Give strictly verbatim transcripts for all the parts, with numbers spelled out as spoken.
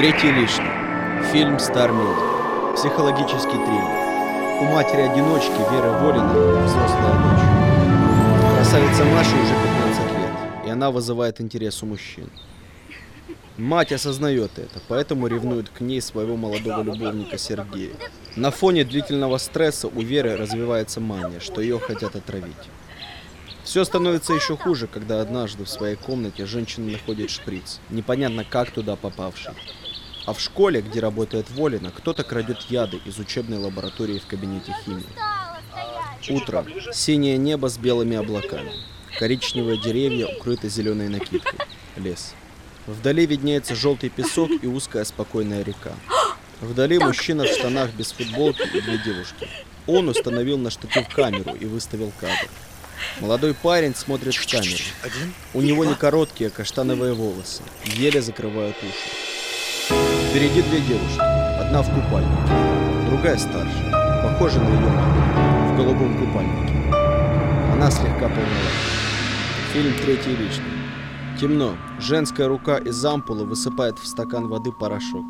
Третий лишний. Фильм Star Media. Психологический триллер. У матери-одиночки Веры Волиной взрослая дочь. Красавица Маша уже пятнадцать лет, и она вызывает интерес у мужчин. Мать осознает это, поэтому ревнует к ней своего молодого любовника Сергея. На фоне длительного стресса у Веры развивается мания, что ее хотят отравить. Все становится еще хуже, когда однажды в своей комнате женщина находит шприц, непонятно как туда попавший. А в школе, где работает Волина, кто-то крадет яды из учебной лаборатории в кабинете химии. Утро. Синее небо с белыми облаками. Коричневые деревья укрыты зеленой накидкой. Лес. Вдали виднеется желтый песок и узкая спокойная река. Вдали так. Мужчина в штанах без футболки и две девушки. Он установил на штатив камеру и выставил кадр. Молодой парень смотрит в камеру. У него не короткие каштановые волосы, еле закрывают уши. Впереди две девушки. Одна в купальнике, другая старше, похожа на ее маму, в голубом купальнике. Она слегка полновата. Фильм «Третий лишний». Темно. Женская рука из ампулы высыпает в стакан воды порошок.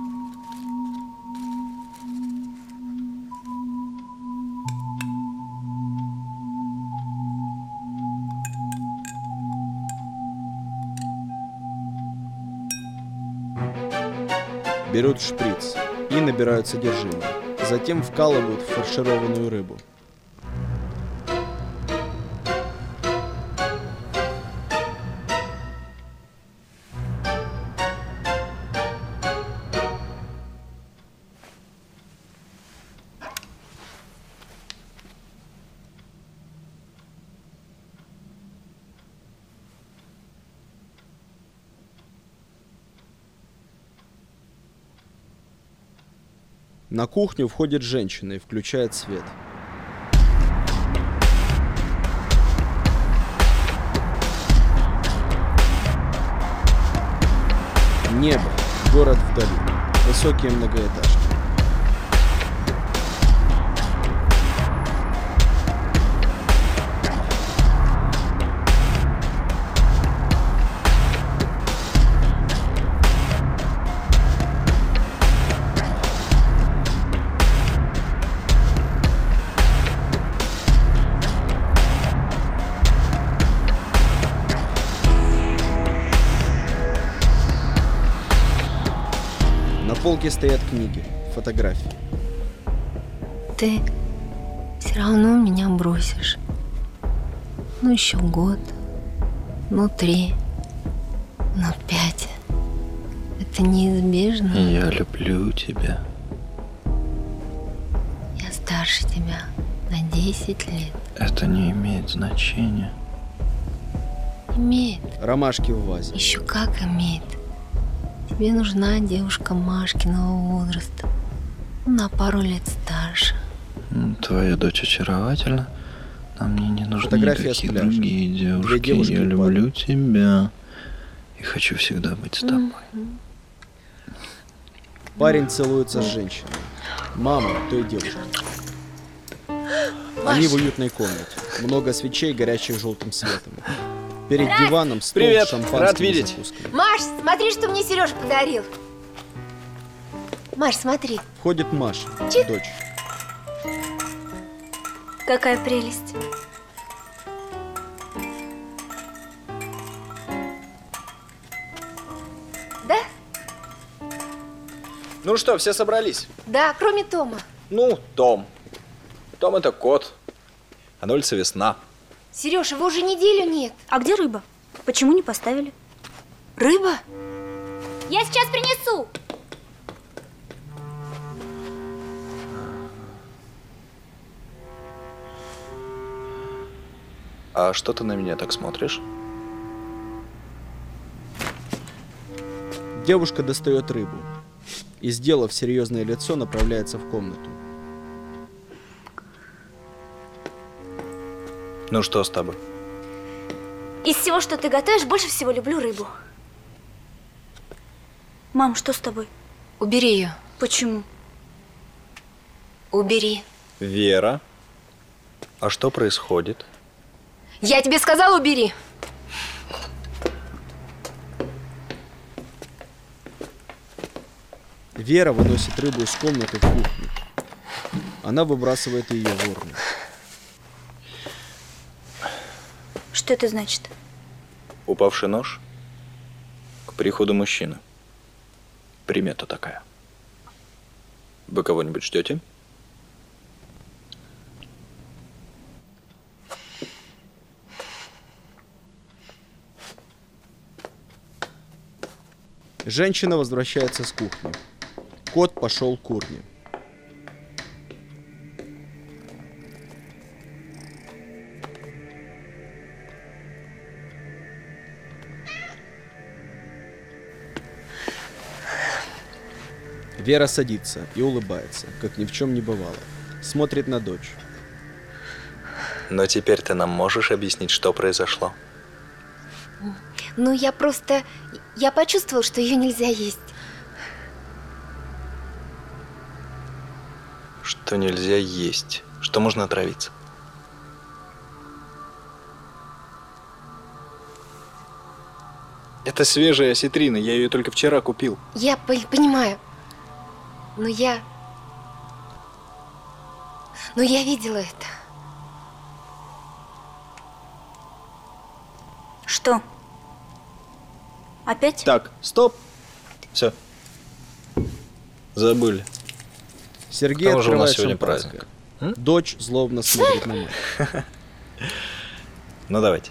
Берут шприц и набирают содержимое. Затем вкалывают в фаршированную рыбу. На кухню входит женщина и включает свет. Небо, город вдали, высокие многоэтажки. На полке стоят книги, фотографии. Ты все равно меня бросишь. Ну еще год, ну три, ну пять. Это неизбежно. Я люблю тебя. Я старше тебя на десять лет. Это не имеет значения. Имеет. Ромашки в вазе. Еще как имеет. Тебе нужна девушка Машкиного возраста, на пару лет старше. Твоя дочь очаровательна, но мне не нужны фотография никакие другие девушки. девушки Я люблю тебя и хочу всегда быть с тобой. Парень целуется с женщиной. Мама той девушки. Они в уютной комнате. Много свечей, горящих желтым светом. Перед диваном стол Привет, с шампанскими рад видеть. закусками. Маш, смотри, что мне Сережа подарил. Маш, смотри. Входит Маша, Чик. дочь. Какая прелесть. Да? Ну что, все собрались? Да, кроме Тома. Ну, Том. Том это кот, а Нольца весна. Сереж, его уже неделю нет. А где рыба? Почему не поставили? Рыба? Я сейчас принесу. А что ты на меня так смотришь? Девушка достает рыбу и, сделав серьезное лицо, направляется в комнату. Ну что с тобой? Из всего, что ты готовишь, больше всего люблю рыбу. Мам, что с тобой? Убери ее. Почему? Убери. Вера, а что происходит? Я тебе сказала, убери. Вера выносит рыбу из комнаты в кухню. Она выбрасывает ее в урну. Что это значит? Упавший нож к приходу мужчины. Примета такая. Вы кого-нибудь ждете? Женщина возвращается с кухни. Кот пошел к урне. Вера садится и улыбается, как ни в чем не бывало. Смотрит на дочь. Но теперь ты нам можешь объяснить, что произошло? Ну, я просто... Я почувствовала, что ее нельзя есть. Что нельзя есть, что можно отравиться. Это свежая осетрина, я ее только вчера купил. Я по- понимаю. Но я... Но я видела это. Что? Опять? Так, стоп. Все. Забыли. Сергей Кого же у нас открывает сегодня шампанское. праздник? М? Дочь злобно смотрит на мать. Ну давайте.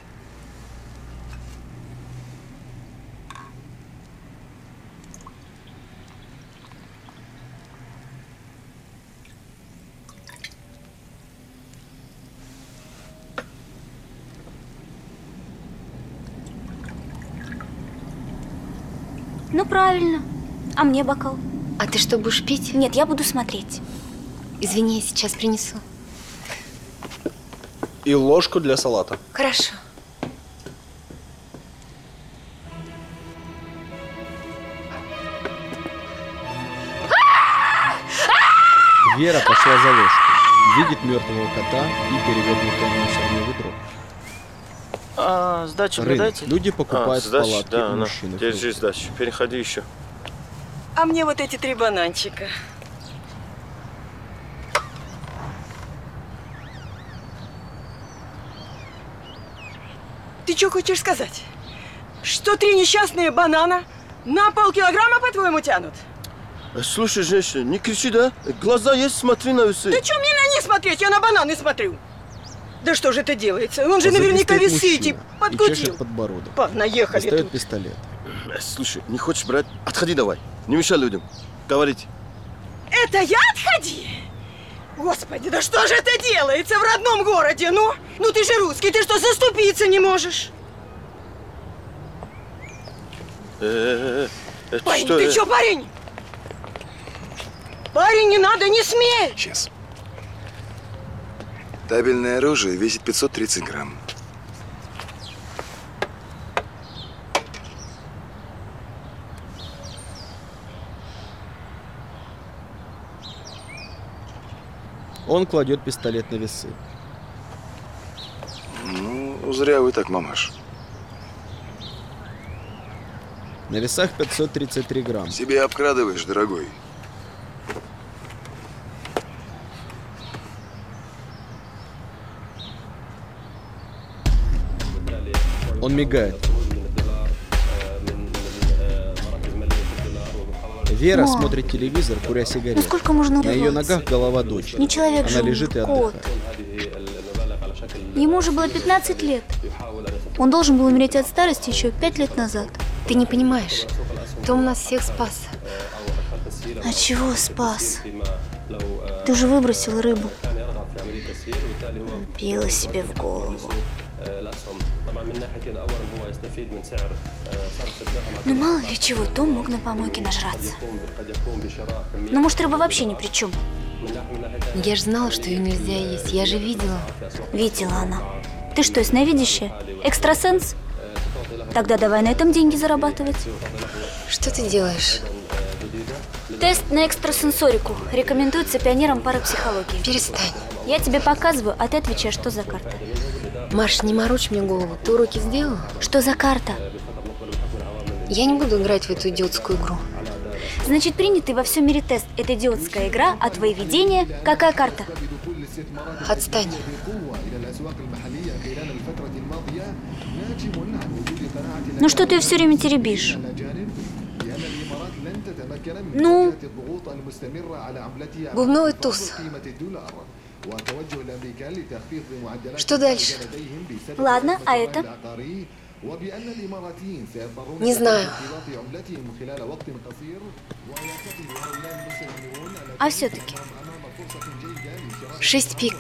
Ну, правильно. А мне бокал? А ты что, будешь пить? Нет, я буду смотреть. Извини, я сейчас принесу. И ложку для салата. Хорошо. Вера пошла за ложкой. Видит мертвого кота и перевернутое мусорное ведро. А, сдачу не Рынок. дайте? Люди покупают а, в сдачу, палатке да, у она. мужчины. Держи сдачу, переходи еще. А мне вот эти три бананчика. Ты что хочешь сказать? Что три несчастные банана на полкилограмма, по-твоему, тянут? Слушай, женщина, не кричи, да? Глаза есть, смотри на весы. Да что мне на них смотреть? Я на бананы смотрю. Да что же это делается? Он же Позади наверняка стоит висит и мужчина и подкрутил. чешет подбородок. Па, наехали Достает тут. пистолет. Э, Слушай, не хочешь брать? Отходи давай. Не мешай людям. Говорите. Это я отходи? Господи, да что же это делается в родном городе? Ну, ну ты же русский, ты что, заступиться не можешь? Э, э, э, Парень, что, ты э? что, парень? Парень, не надо, не смей! Сейчас. Табельное оружие весит пятьсот тридцать грамм. Он кладет пистолет на весы. Ну, зря вы так, мамаш. На весах пятьсот тридцать три грамма. Себе обкрадываешь, дорогой. Он мигает. Вера Мам. смотрит телевизор, куря Ну сигарету. сколько можно На ее улыбаться? ногах голова дочери. Не человек Она же он, лежит и кот. отдыхает. Ему уже было пятнадцать лет. Он должен был умереть от старости еще пять лет назад. Ты не понимаешь. Том нас всех спас. А чего спас? Ты уже выбросил рыбу. Била себе в голову. Ну мало ли чего, Том мог на помойке нажраться. Ну может, рыба вообще ни при чем. Я же знала, что ее нельзя есть. Я же видела. Видела она. Ты что, ясновидящая? Экстрасенс? Тогда давай на этом деньги зарабатывать. Что ты делаешь? Тест на экстрасенсорику рекомендуется пионерам парапсихологии. Перестань. Я тебе показываю, а ты отвечаешь, что за карта. Маш, не морочь мне голову. Ты уроки сделала? Что за карта? Я не буду играть в эту идиотскую игру. Значит, принятый во всем мире тест – это идиотская игра, а твои видения – какая карта? Отстань. Ну что ты все время теребишь? Ну? Бубновый туз. Что дальше? Ладно, а это? Не знаю. А все-таки? Шесть пик.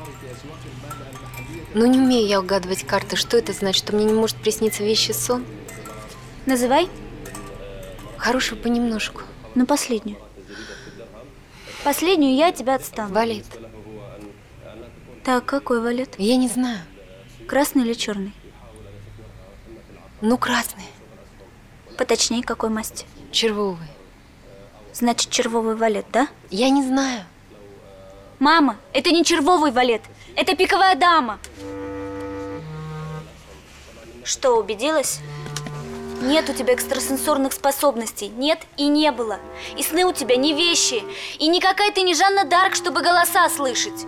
Ну, не умею я угадывать карты. Что это значит? Что мне не может присниться вещий сон? Называй. Хорошую понемножку. Ну, последнюю. Последнюю я от тебя отстану. Валет. Так, какой валет? Я не знаю. Красный или черный? Ну, красный. Поточнее, какой масти? Червовый. Значит, червовый валет, да? Я не знаю. Мама, это не червовый валет. Это пиковая дама. Что, убедилась? Нет у тебя экстрасенсорных способностей. Нет и не было. И сны у тебя не вещи. И никакая ты не Жанна Дарк, чтобы голоса слышать.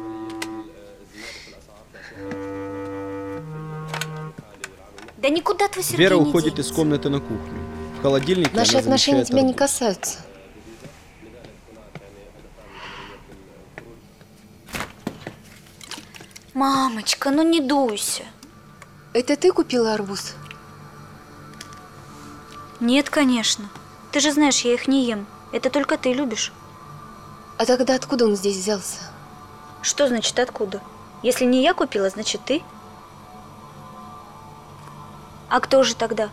Да никуда твой Сергей Вера не уходит денется. из комнаты на кухню. В холодильнике Наши она отношения замечает тебя не арбуз. касаются. Мамочка, ну не дуйся. Это ты купила арбуз? Нет, конечно. Ты же знаешь, я их не ем. Это только ты любишь. А тогда откуда он здесь взялся? Что значит откуда? Если не я купила, значит ты. А кто же тогда?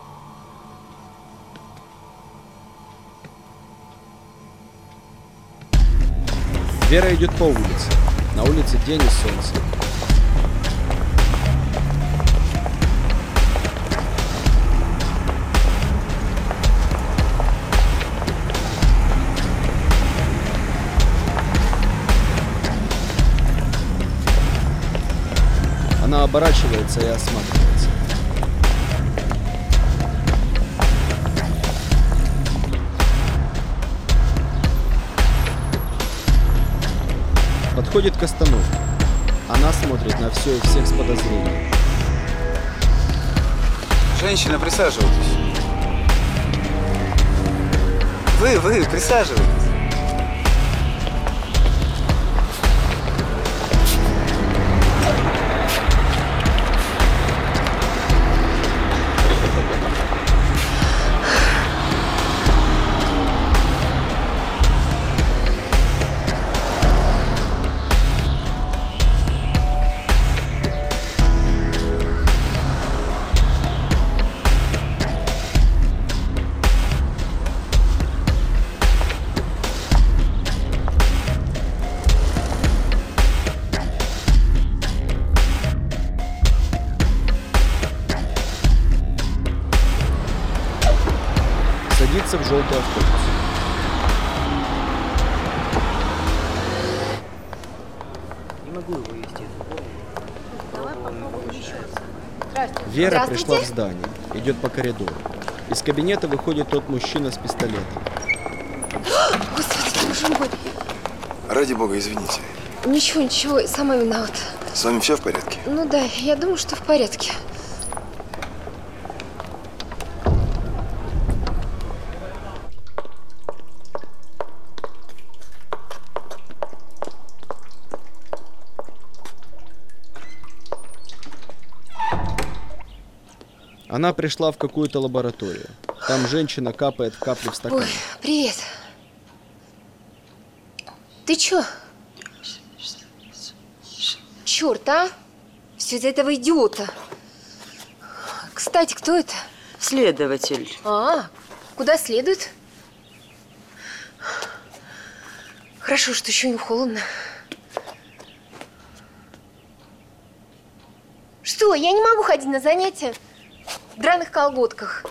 Вера идет по улице. На улице день и солнце. Она оборачивается и осматривается. Подходит к остановке. Она смотрит на все и всех с подозрением. Женщина, присаживайтесь. Вы, вы, присаживайтесь. Садится в желтый автобус. Вера пришла в здание, идет по коридору. Из кабинета выходит тот мужчина с пистолетом. Господи, боже мой. Ради бога, извините. Ничего, ничего, сама виновата. С вами все в порядке? Ну да, я думаю, что в порядке. Она пришла в какую-то лабораторию. Там женщина капает капли в стакан. Ой, привет. Ты чё? Черт, а? Все из-за этого идиота. Кстати, кто это? Следователь. А, куда следует? Хорошо, что еще не холодно. Что, я не могу ходить на занятия в драных колготках.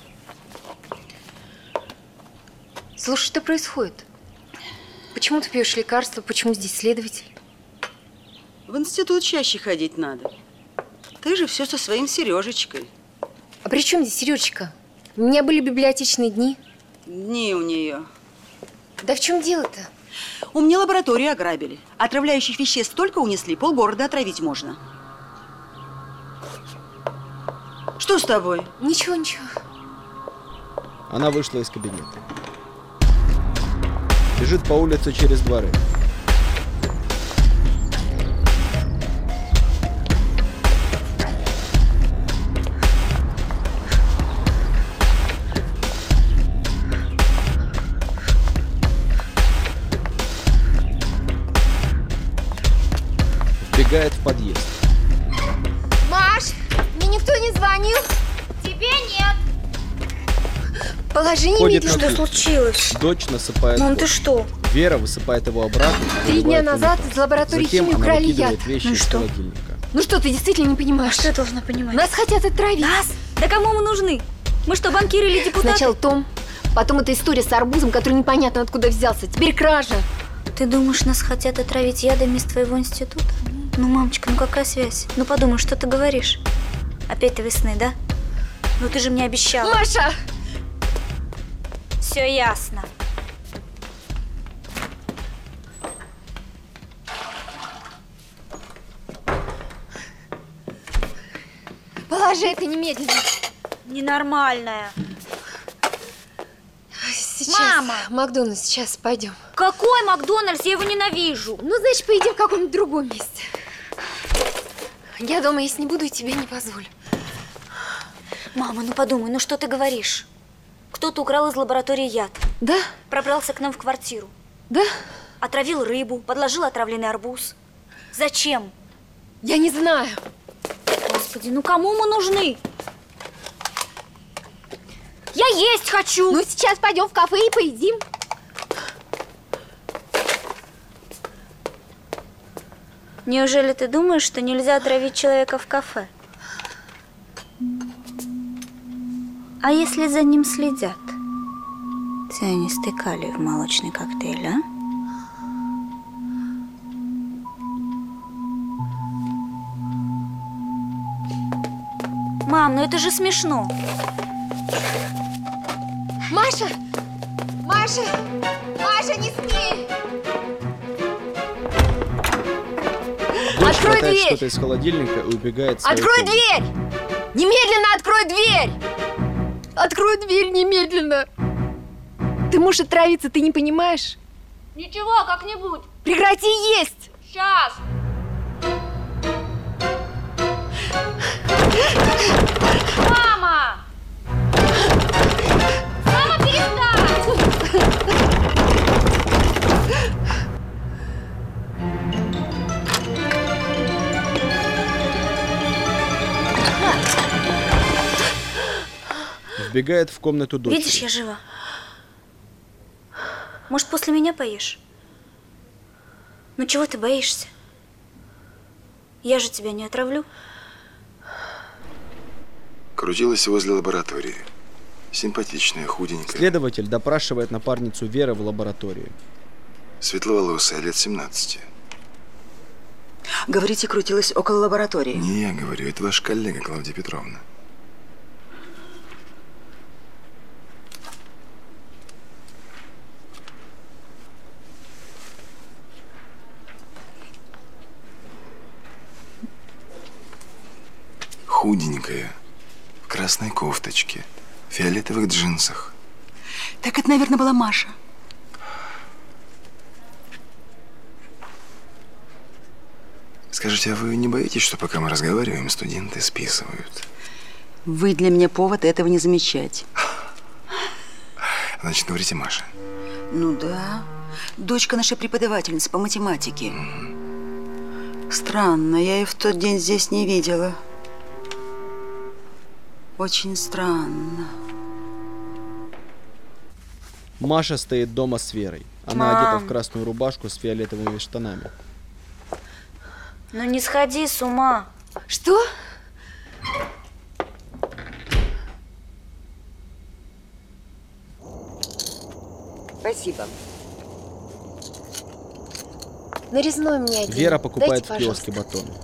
Слушай, что происходит? Почему ты пьешь лекарства? Почему здесь следователь? В институт чаще ходить надо. Ты же все со своим Сережечкой. А при чем здесь Сережечка? У меня были библиотечные дни. Дни у нее. Да в чем дело-то? У меня лабораторию ограбили. Отравляющих веществ столько унесли, полгорода отравить можно. Что с тобой? Ничего, ничего. Она вышла из кабинета. Бежит по улице через дворы. Вбегает в подъезд. Маш, мне никто не звонил. Тебе нет. Положи Ходит немедленно. на Что случилось? Дочь насыпает Мам, кофе. ты что? Вера высыпает его обратно. и Три дня выливает назад унитаз. из лаборатории Затем химии она украли выкидывает яд. вещи Ну и из что? холодильника. Ну что, ты действительно не понимаешь? Что я должна понимать? Нас хотят отравить. Нас? Да кому мы нужны? Мы что, банкиры или депутаты? Сначала Том, потом эта история с арбузом, который непонятно откуда взялся. Теперь кража. Ты думаешь, нас хотят отравить ядами из твоего института? Ну, мамочка, ну какая связь? Ну подумай, что ты говоришь? Опять твои сны, да? Ну ты же мне обещала. Маша! Все ясно. Положи это немедленно. Ненормальная. Сейчас. Мама! Макдональдс, сейчас пойдем. Какой Макдональдс? Я его ненавижу. Ну, значит, поедим в каком-нибудь другом месте. Я дома есть не буду и тебе не позволю. Мама, ну подумай, ну что ты говоришь? Кто-то украл из лаборатории яд. Да? Пробрался к нам в квартиру. Да? Отравил рыбу, подложил отравленный арбуз. Зачем? Я не знаю. Господи, ну кому мы нужны? Я есть хочу! Ну, сейчас пойдем в кафе и поедим. Неужели ты думаешь, что нельзя отравить человека в кафе? А если за ним следят? Цианистый калий в молочный коктейль, а? Мам, ну это же смешно. Маша! Маша! Маша, не смей! Дочь Открой хватает дверь! что-то из холодильника и убегает в свою Открой комнату. дверь! Немедленно открой дверь! Открой дверь немедленно! Ты можешь отравиться, ты не понимаешь? Ничего, как-нибудь. Прекрати есть! Сейчас. Мама! Мама, перестань! Вбегает в комнату дочери. Видишь, я жива. Может, после меня поешь? Ну чего ты боишься? Я же тебя не отравлю. Крутилась возле лаборатории. Симпатичная, худенькая. Следователь допрашивает напарницу Веры в лаборатории. Светловолосая, лет семнадцати. Говорите, крутилась около лаборатории. Не я говорю, это ваш коллега Клавдия Петровна. Худенькая, в красной кофточке, в фиолетовых джинсах. Так это, наверное, была Маша. Скажите, а вы не боитесь, что пока мы разговариваем, студенты списывают? Вы для меня повод этого не замечать. Значит, говорите, Маша. Ну да. Дочка нашей преподавательницы по математике. Странно, я ее в тот день здесь не видела. Очень странно. Маша стоит дома с Верой. Она Мам. одета в красную рубашку с фиолетовыми штанами. Ну не сходи с ума. Что? Спасибо. Нарезной мне один. Вера покупает Дайте, в киоске пожалуйста. батон.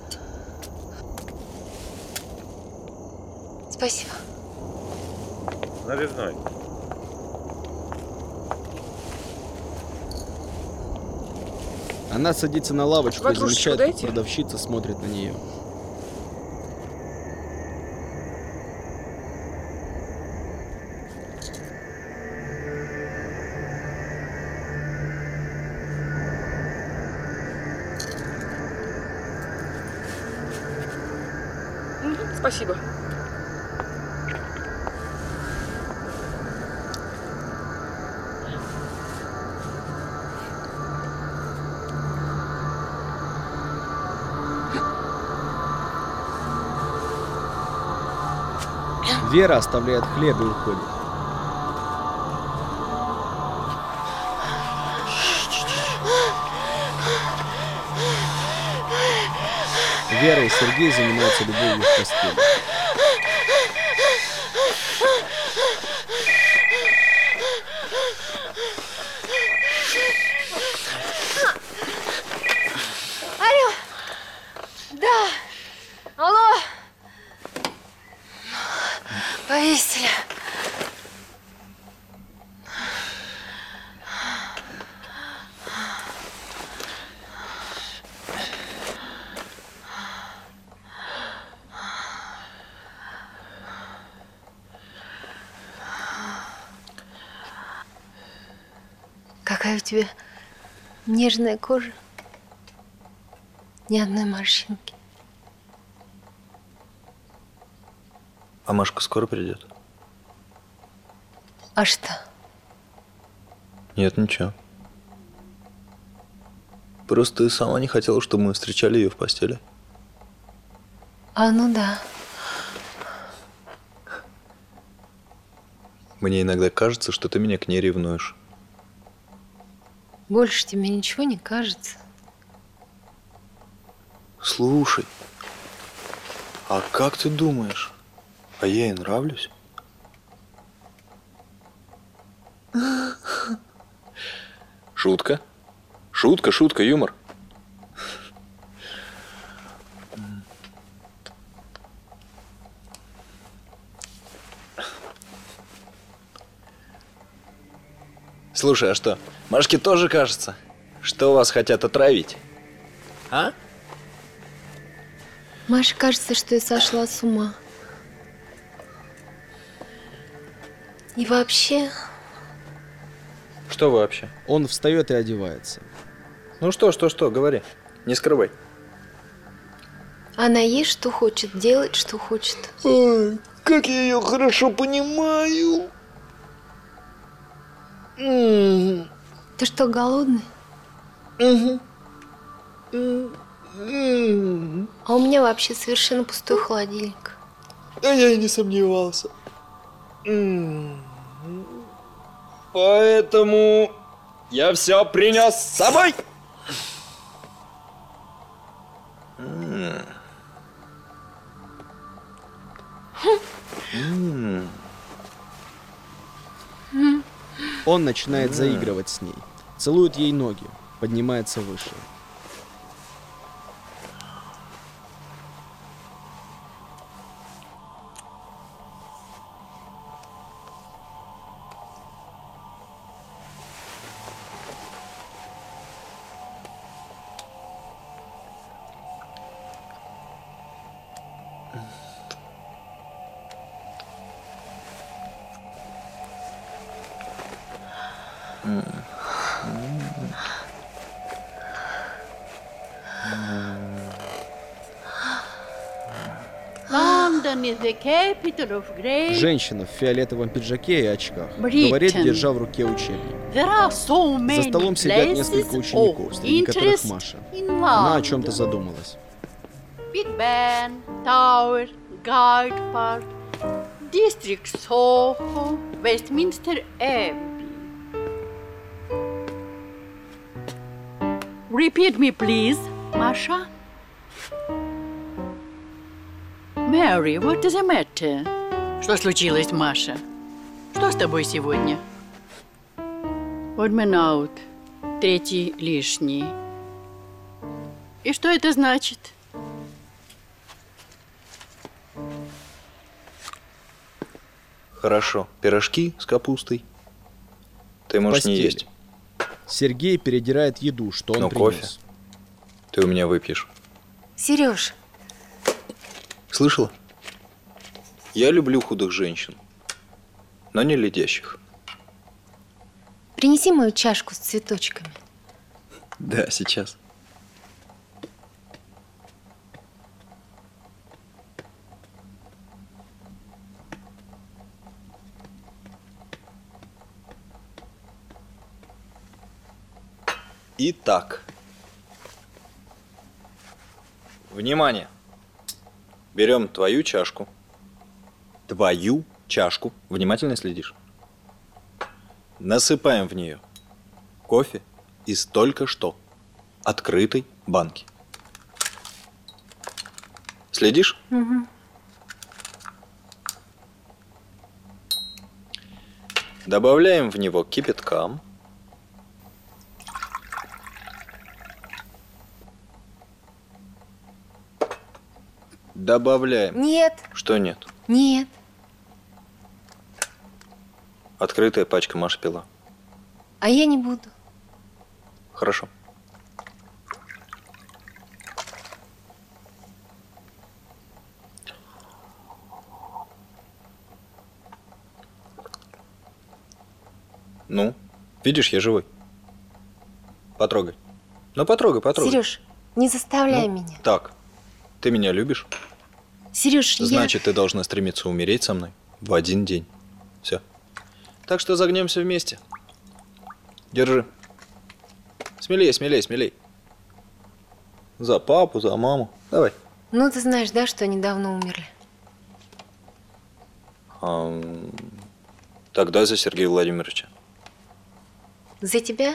Спасибо. Нарезной. Она садится на лавочку и Ватрушечку замечает, как дайте. продавщица смотрит на нее. Мгм, спасибо. Вера оставляет хлеб и уходит. Вера и Сергей занимаются любовью в постели. Алло. Да. Алло. Повесили. Какая у тебя нежная кожа. Ни одной морщинки. А Машка скоро придет? А что? Нет, ничего. Просто ты сама не хотела, чтобы мы встречали ее в постели. А, ну да. Мне иногда кажется, что ты меня к ней ревнуешь. Больше тебе ничего не кажется. Слушай, а как ты думаешь, а я ей нравлюсь? Шутка. Шутка, шутка, юмор. Слушай, а что, Машке тоже кажется, что вас хотят отравить? А? Маше кажется, что я сошла с ума. И вообще... Что вообще? Он встает и одевается. Ну что, что, что, говори. Не скрывай. Она есть, что хочет, делать, что хочет. Ой, как я ее хорошо понимаю. Ты что, голодный? Угу. А у меня вообще совершенно пустой холодильник. А я и не сомневался. Поэтому я все принес с собой. Он начинает заигрывать с ней, целует ей ноги, поднимается выше. Женщина в фиолетовом пиджаке и очках говорит, держа в руке учебник. За столом сидят несколько учеников, среди которых Маша. Она о чем-то задумалась. Big Ben, Tower, Guide Park, District Soho, Westminster Abbey. Repeat me, please, Masha. Mary, what is the matter? Что случилось, Маша? Что с тобой сегодня? Odd man out. Третий лишний. И что это значит? Хорошо. Пирожки с капустой. Ты можешь не Постель. есть. Сергей передирает еду, что он Ну, принес. кофе. Ты у меня выпьешь. Сереж, Слышала? Я люблю худых женщин, но не ледящих. принеси мою чашку с цветочками. Да, сейчас. Итак. Внимание. Берем твою чашку. Твою чашку. Внимательно следишь. Насыпаем в нее кофе из только что открытой банки. Следишь? Угу. Добавляем в него кипятка. Добавляем. Нет. Что нет? Нет. Открытая пачка Маша пила. А я не буду. Хорошо. Ну, видишь, я живой. Потрогай. Ну, потрогай, потрогай. Сереж, не заставляй Ну, меня. Так, ты меня любишь? Сереж, я... Значит, ты должна стремиться умереть со мной в один день. Все. Так что загнемся вместе. Держи. Смелее, смелее, смелее. За папу, за маму. Давай. Ну, ты знаешь, да, что они давно умерли? А, тогда за Сергея Владимировича. За тебя?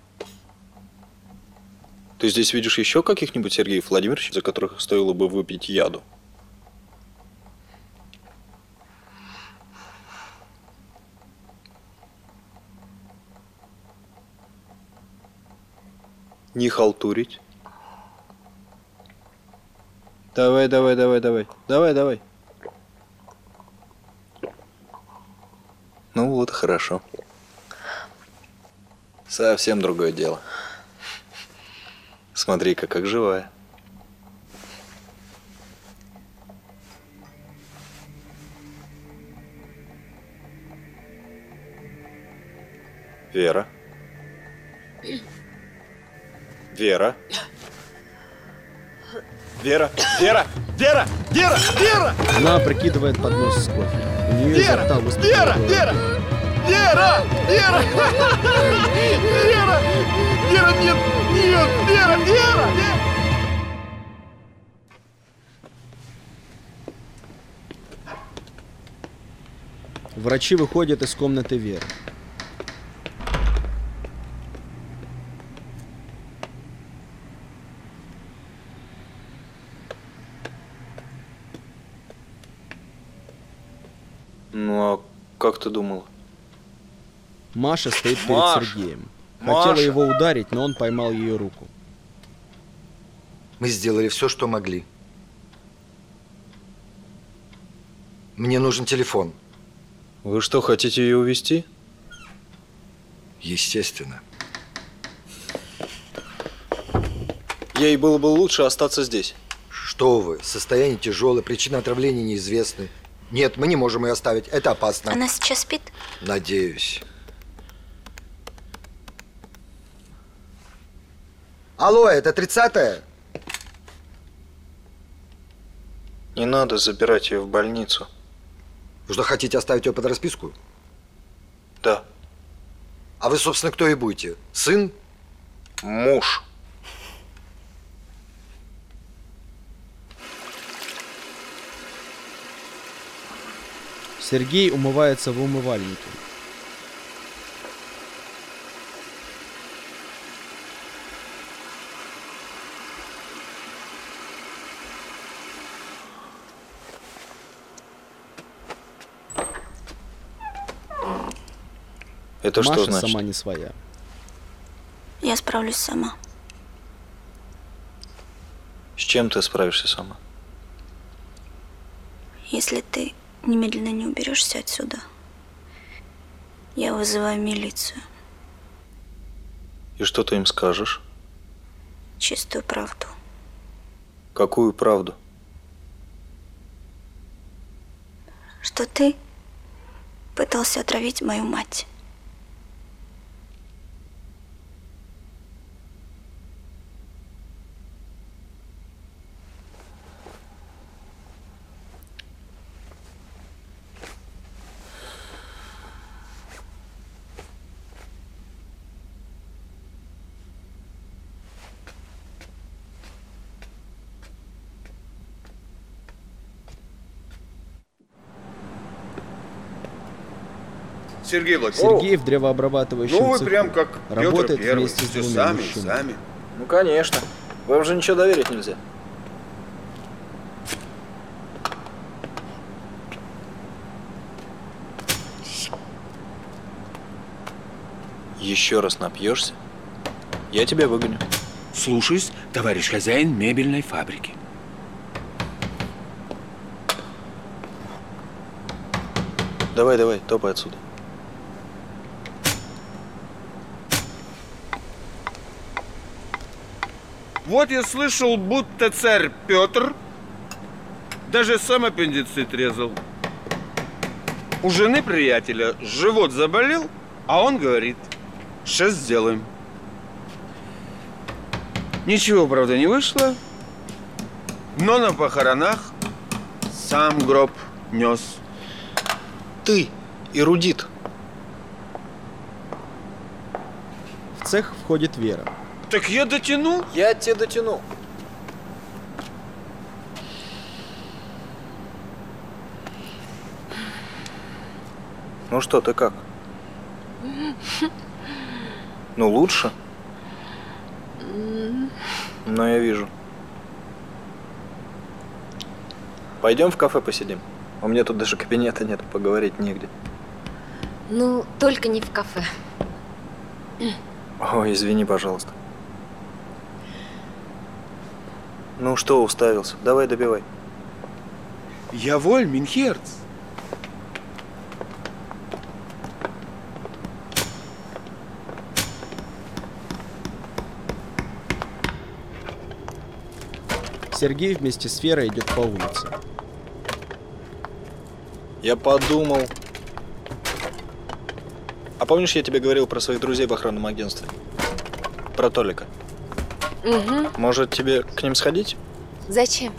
Ты здесь видишь еще каких-нибудь Сергеев Владимировича, за которых стоило бы выпить яду? Не халтурить. Давай, давай, давай, давай. Давай, давай. Ну вот, хорошо. Совсем другое дело. Смотри-ка, как живая. Вера. Вера. Вера, Вера, Вера, Вера, Вера! Она опрокидывает поднос с кофе. У нее изо Вера, рта выступает Вера, кровь. Вера! Вера! Вера! Вера! Вера, нет! Нет! Вера! Вера! Врачи выходят из комнаты Веры. Ну, а как ты думала? Маша стоит перед Маш! Сергеем. Маша! Хотела его ударить, но он поймал ее руку. Мы сделали все, что могли. Мне нужен телефон. Вы что, хотите ее увезти? Естественно. Ей было бы лучше остаться здесь. Что вы? Состояние тяжелое, причина отравления неизвестны. Нет, мы не можем ее оставить. Это опасно. Она сейчас спит? Надеюсь. Алло, это тридцатая? Не надо забирать ее в больницу. Вы что, хотите оставить ее под расписку? Да. А вы, собственно, кто и будете? Сын? Муж. Сергей умывается в умывальнике. Это Маша что значит? сама не своя. Я справлюсь сама. С чем ты справишься сама? Если ты немедленно не уберешься отсюда, я вызываю милицию. И что ты им скажешь? Чистую правду. Какую правду? Что ты пытался отравить мою мать. Сергей Владимирович. Сергей в древообрабатывающем Ну вы цеху прям как работает Петр Первый. вместе с Все двумя сами, мужчинами. сами. Ну, конечно. Вам же ничего доверить нельзя. Еще раз напьешься, я тебя выгоню. Слушаюсь, товарищ хозяин мебельной фабрики. Давай, давай, топай отсюда. Вот я слышал, будто царь Петр даже сам аппендицит резал. У жены приятеля живот заболел, а он говорит, сейчас сделаем. Ничего, правда, не вышло, но на похоронах сам гроб нес. Ты, эрудит. В цех входит Вера. Так я дотяну? Я тебе дотяну. Ну что, ты как? Ну, лучше? Но я вижу. Пойдем в кафе посидим. У меня тут даже кабинета нет, поговорить негде. Ну, только не в кафе. Ой, извини, пожалуйста. Ну что уставился? Давай добивай. Я воль, Минхерц. Сергей вместе с Верой идет по улице. Я подумал. А помнишь, я тебе говорил про своих друзей в охранном агентстве? Про Толика. Угу. Может, тебе к ним сходить? Зачем?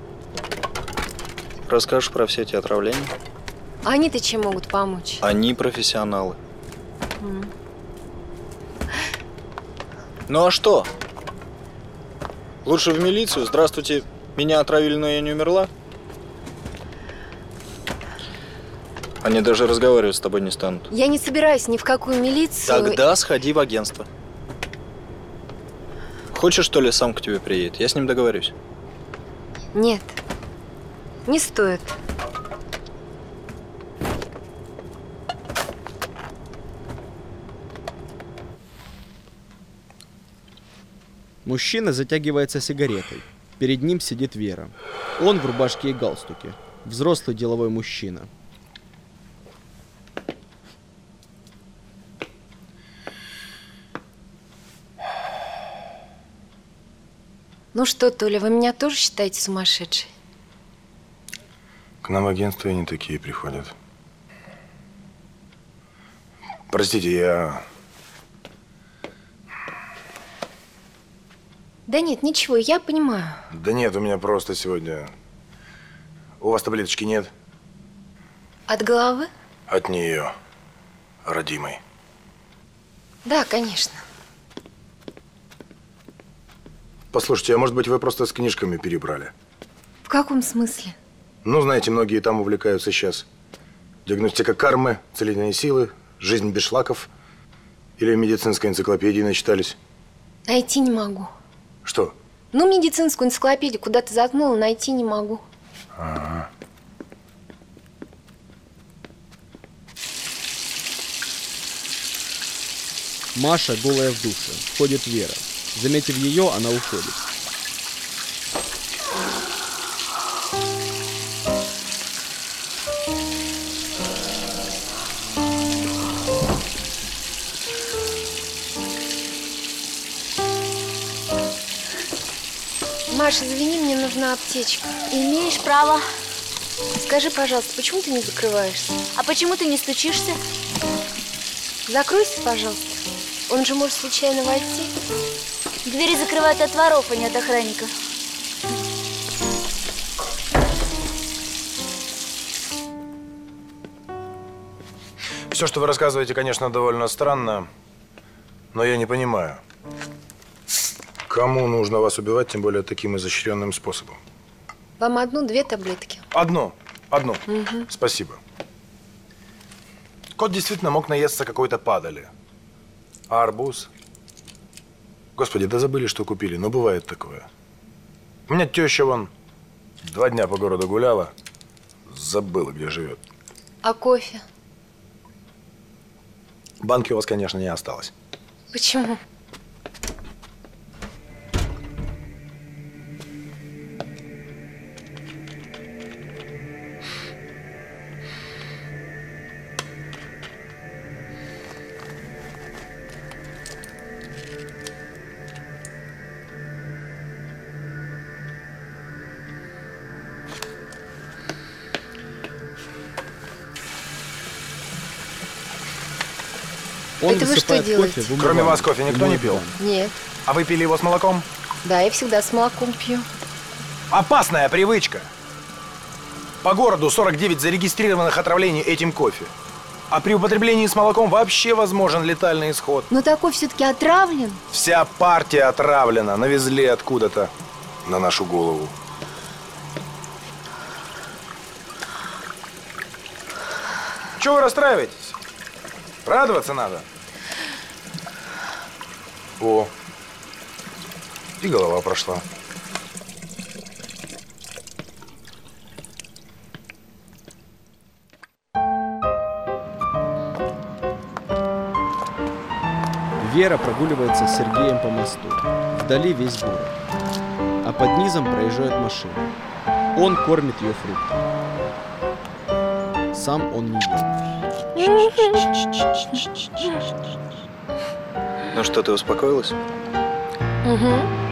Расскажешь про все эти отравления? А они-то чем могут помочь? Они профессионалы. М. Ну а что? Лучше в милицию. Здравствуйте, меня отравили, но я не умерла. Они даже разговаривать с тобой не станут. Я не собираюсь ни в какую милицию. Тогда сходи в агентство. Хочешь, что ли, сам к тебе приедет? Я с ним договорюсь. Нет, не стоит. Мужчина затягивается сигаретой. Перед ним сидит Вера. Он в рубашке и галстуке. Взрослый деловой мужчина. Ну что, Толя, вы меня тоже считаете сумасшедшей? К нам в агентство и не такие приходят. Простите, я... Да нет, ничего, я понимаю. Да нет, у меня просто сегодня... У вас таблеточки нет? От головы? От нее, родимой. Да, конечно. Послушайте, а может быть, вы просто с книжками перебрали? В каком смысле? Ну, знаете, многие там увлекаются сейчас. Диагностика кармы, целительные силы, жизнь без шлаков. Или медицинской энциклопедии начитались. Найти не могу. Что? Ну, медицинскую энциклопедию куда-то заткнула, найти не могу. Ага. Маша, голая в душе. Входит Вера. Заметив ее, она уходит. Маша, извини, мне нужна аптечка. Имеешь право. Скажи, пожалуйста, почему ты не закрываешься? А почему ты не стучишься? Закройся, пожалуйста. Он же может случайно войти. Двери закрывают от воров, а не от охранников. Все, что вы рассказываете, конечно, довольно странно, но я не понимаю, кому нужно вас убивать, тем более таким изощренным способом. Вам одну-две таблетки? Одну, одну. Угу. Спасибо. Кот действительно мог наесться какой-то падали. А арбуз? Господи, да забыли, что купили, но бывает такое. У меня теща вон два дня по городу гуляла, забыла, где живет. А кофе? Банки у вас, конечно, не осталось. Почему? Он Это вы что делаете? Кроме вас кофе никто не пил? Нет. А вы пили его с молоком? Да, я всегда с молоком пью. Опасная привычка. По городу сорок девять зарегистрированных отравлений этим кофе. А при употреблении с молоком вообще возможен летальный исход. Но такой все-таки отравлен. Вся партия отравлена. Навезли откуда-то на нашу голову. Чего вы расстраиваетесь? Радоваться надо. О, и голова прошла. Вера прогуливается с Сергеем по мосту. Вдали весь город. А под низом проезжает машина. Он кормит ее фруктами. Сам он не ест. Ну что, ты успокоилась? Угу.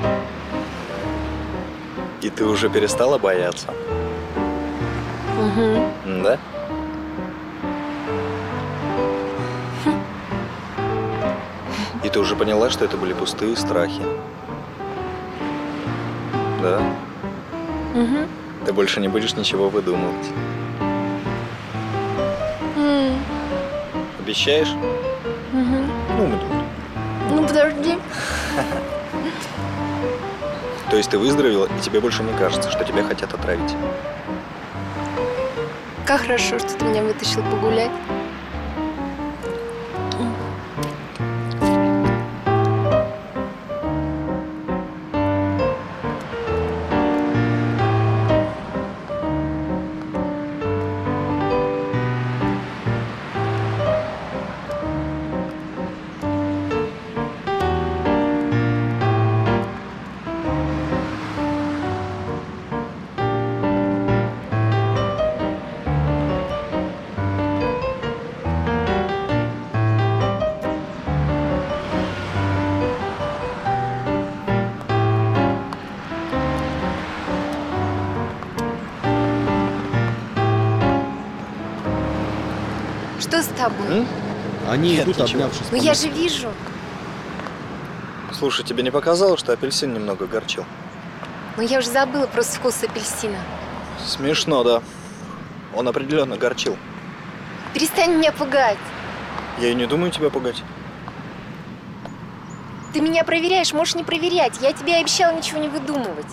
И ты уже перестала бояться? Угу. Да? И ты уже поняла, что это были пустые страхи? Да? Угу. Ты больше не будешь ничего выдумывать? М. Обещаешь? Угу. Ну, мы тут. Ну, подожди. То есть ты выздоровела, и тебе больше не кажется, что тебя хотят отравить? Как хорошо, что ты меня вытащил погулять. Что с тобой? М? Они Нет, идут, ничего. обнявшись. Ну я же вижу. Слушай, тебе не показалось, что апельсин немного горчил? Но я уже забыла просто вкус апельсина. Смешно, да. Он определенно горчил. Перестань меня пугать. Я и не думаю тебя пугать. Ты меня проверяешь, можешь не проверять. Я тебе обещала ничего не выдумывать.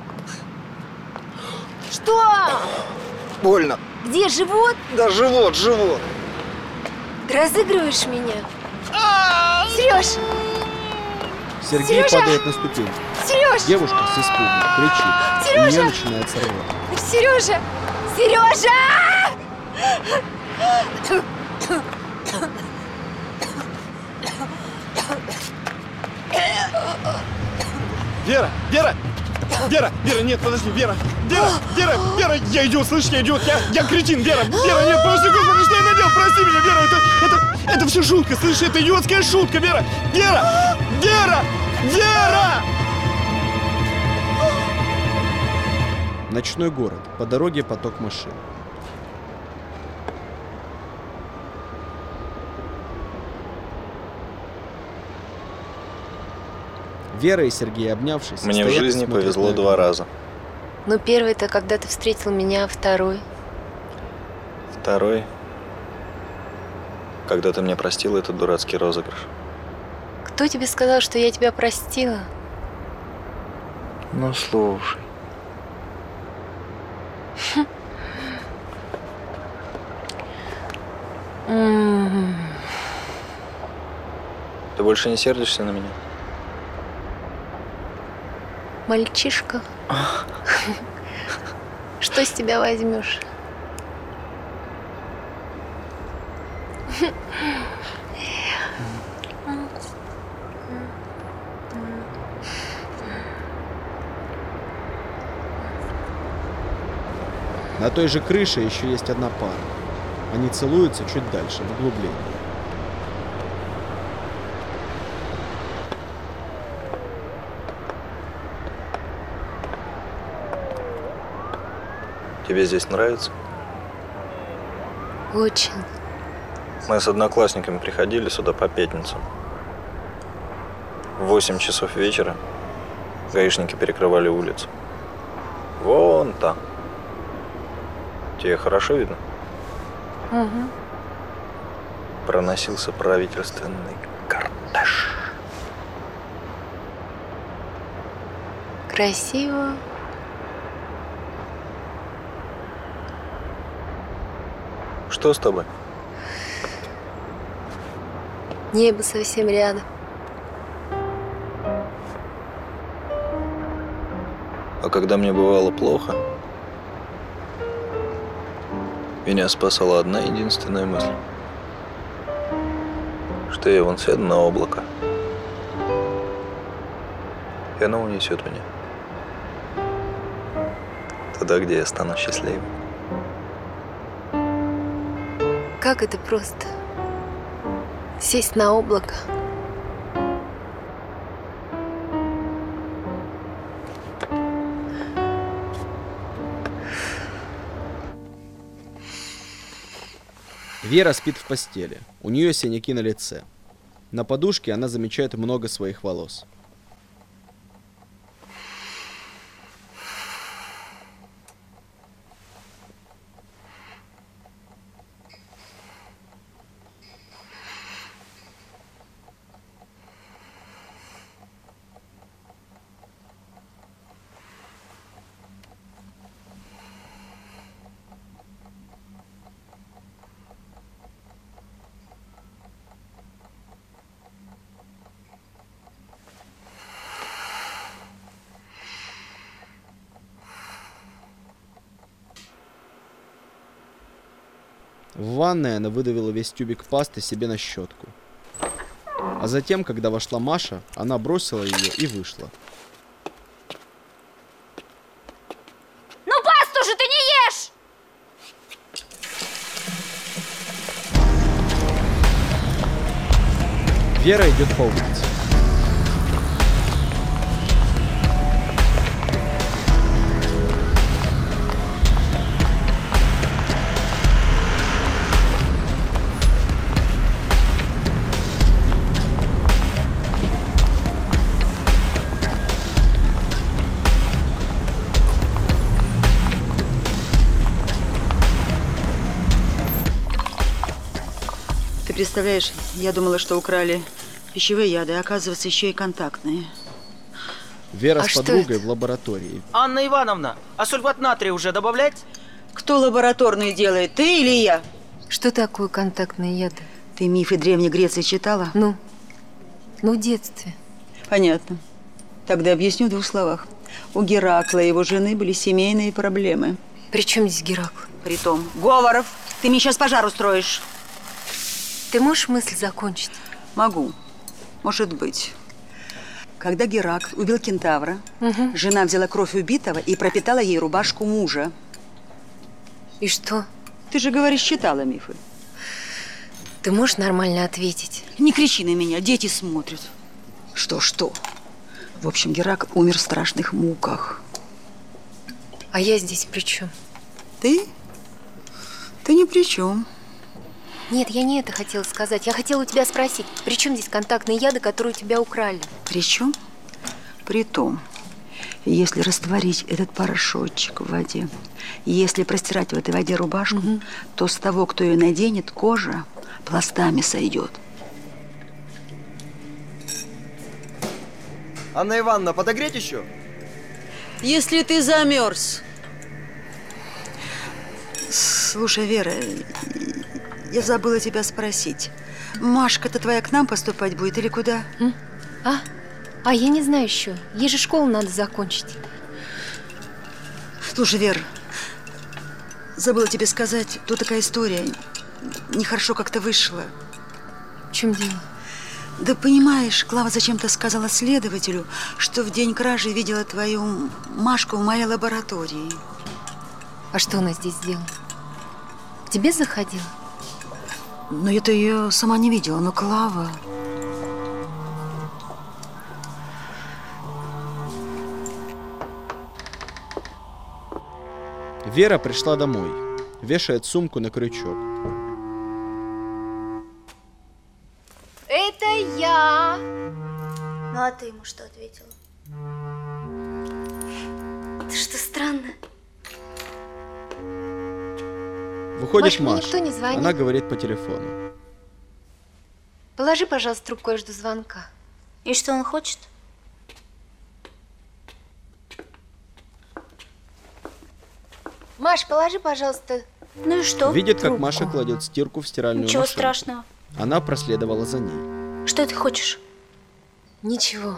Что? Больно. Где, живот? Да, живот, живот. Ты разыгрываешь меня. Сереж! Сергей Сережа! падает на ступень. Сереж! Девушка с испугом кричит. Сережа! У нее начинается рвать. Сережа! Сережа! Вера! Вера! Вера! Вера, нет, подожди, Вера! Вера! Вера! Вера! Я идиот, слышишь, я идиот! Я, я кретин, Вера! Вера, нет, подожди, господи, что я наделал? Прости меня, Вера! Это, это, это все шутка, слышишь? Это идиотская шутка, Вера! Вера! Вера! Вера! Ночной город. По дороге поток машин. Вера и Сергей, обнявшись, Мне в стоят и жизни смотрят повезло на два огонь. раза. Ну, первый-то, когда ты встретил меня, а второй. Второй. Когда ты мне простила этот дурацкий розыгрыш. Кто тебе сказал, что я тебя простила? Ну, слушай. Ты больше не сердишься на меня? Мальчишка. Что с тебя возьмешь? На той же крыше еще есть одна пара. Они целуются чуть дальше, в углублении. Тебе здесь нравится? Очень. Мы с одноклассниками приходили сюда по пятницам. В восемь часов вечера гаишники перекрывали улицу. Вон там. Тебе хорошо видно? Угу. Проносился правительственный кортеж. Красиво. Что с тобой? Небо совсем рядом. А когда мне бывало плохо, меня спасала одна единственная мысль. Что я вон сяду на облако, и оно унесет меня туда, где я стану счастливым. Как это просто? Сесть на облако. Вера спит в постели. У нее синяки на лице. На подушке она замечает много своих волос. В ванной она выдавила весь тюбик пасты себе на щетку. А затем, когда вошла Маша, она бросила ее и вышла. Ну пасту же ты не ешь! Вера идет по улице. Представляешь, я думала, что украли пищевые яды, а оказывается, еще и контактные. Вера А с что подругой это? в лаборатории. Анна Ивановна, а сульфат натрия уже добавлять? Кто лабораторные делает, ты или я? Что такое контактные яды? Ты мифы Древней Греции читала? Ну? Ну, в детстве. Понятно. Тогда объясню в двух словах. У Геракла и его жены были семейные проблемы. При чем здесь Геракл? Притом, Говоров, ты мне сейчас пожар устроишь. Ты можешь мысль закончить? Могу. Может быть. Когда Геракл убил кентавра, Угу. жена взяла кровь убитого и пропитала ей рубашку мужа. И что? Ты же, говоришь, читала мифы. Ты можешь нормально ответить? Не кричи на меня, дети смотрят. Что, что? В общем, Геракл умер в страшных муках. А я здесь при чем? Ты? Ты ни при чем. Нет, я не это хотела сказать. Я хотела у тебя спросить, при чем здесь контактные яды, которые у тебя украли? При чем? При том, если растворить этот порошочек в воде, если простирать в этой воде рубашку, угу. то с того, кто ее наденет, кожа пластами сойдет. Анна Ивановна, подогреть еще? Если ты замерз. Слушай, Вера, я забыла тебя спросить. Машка-то твоя к нам поступать будет или куда? А? А, я не знаю еще. Ей же школу надо закончить. Слушай, Вер, забыла тебе сказать, тут такая история. Нехорошо как-то вышло. В чем дело? Да понимаешь, Клава зачем-то сказала следователю, что в день кражи видела твою Машку в моей лаборатории. А что она здесь делала? К тебе заходила? Ну, я-то ее сама не видела, но Клава... Вера пришла домой, вешает сумку на крючок. Это я. Ну, а ты ему что ответила? Это что, странно? Выходит Маш, мне Маша. никто не звонит. Она говорит по телефону. Положи, пожалуйста, трубку, я жду звонка. И что он хочет? Маш, положи, пожалуйста. Ну и что? Видит, как трубку. Маша кладет стирку в стиральную Ничего машину. страшного. Она проследовала за ней. Что ты хочешь? Ничего.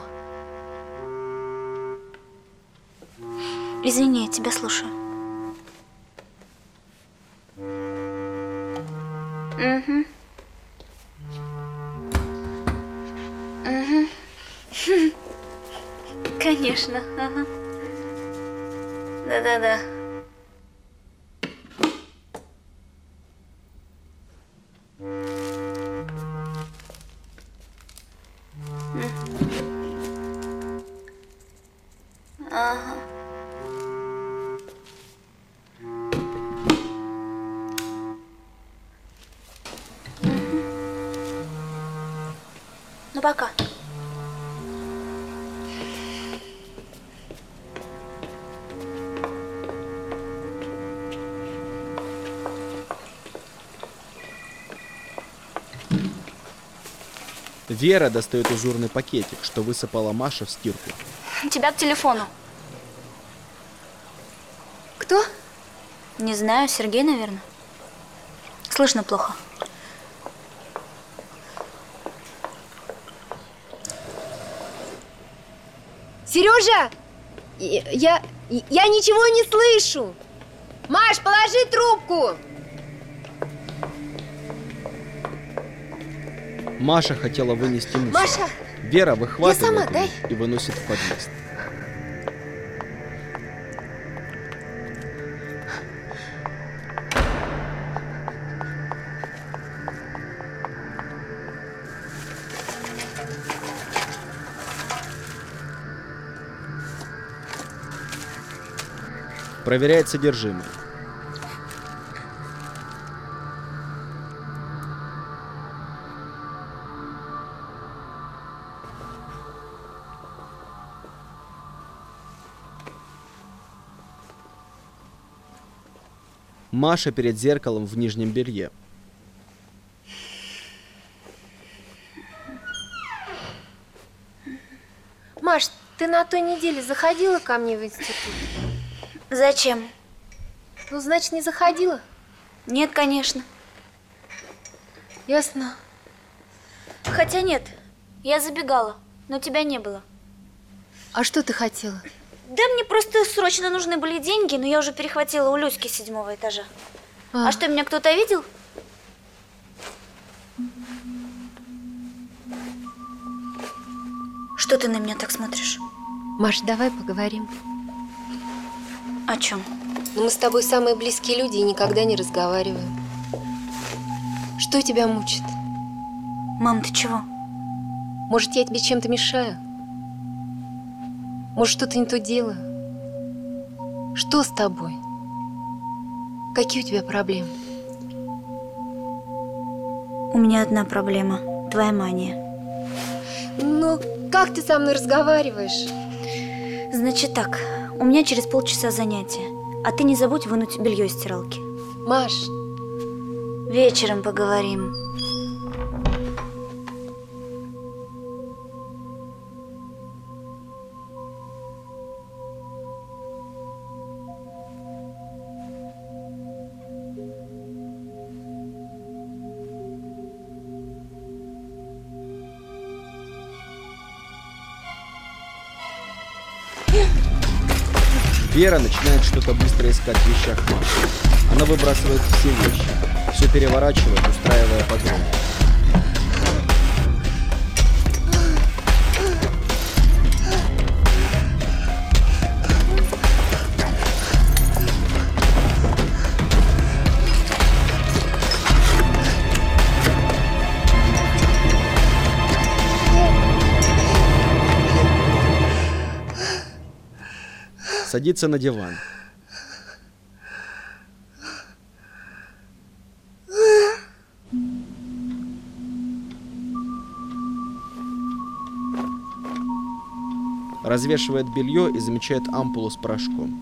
Извини, я тебя слушаю. Угу. Угу. Конечно. Ага. Да-да-да. Ага. Ну, пока. Вера достает узорный пакетик, что высыпала Маша в стирку. Тебя к телефону. Кто? Не знаю, Сергей, наверное. Слышно плохо. Сережа! Я, я ничего не слышу! Маш, положи трубку! Маша хотела вынести мусор. Маша! Вера выхватывает Я сама, ее дай. и выносит в подъезд. Проверяет содержимое. Маша перед зеркалом в нижнем белье. Маш, ты на той неделе заходила ко мне в институт? Зачем? Ну, значит, не заходила? Нет, конечно. Ясно. Хотя нет, я забегала, но тебя не было. А что ты хотела? Да мне просто срочно нужны были деньги, но я уже перехватила у Люськи с седьмого этажа. А, а что, меня кто-то видел? Что ты на меня так смотришь? Маш, давай поговорим. О чем? Ну, мы с тобой самые близкие люди и никогда не разговариваем. Что тебя мучит? Мам, ты чего? Может, я тебе чем-то мешаю? Может, что-то не то делаю? Что с тобой? Какие у тебя проблемы? У меня одна проблема. Твоя мания. Ну, как ты со мной разговариваешь? Значит так, у меня через полчаса занятия. А ты не забудь вынуть белье из стиралки. Маш. Вечером поговорим. Вера начинает что-то быстро искать в вещах Маши. Она выбрасывает все вещи, все переворачивает, устраивая погром. Садится на диван. Развешивает белье и замечает ампулу с порошком.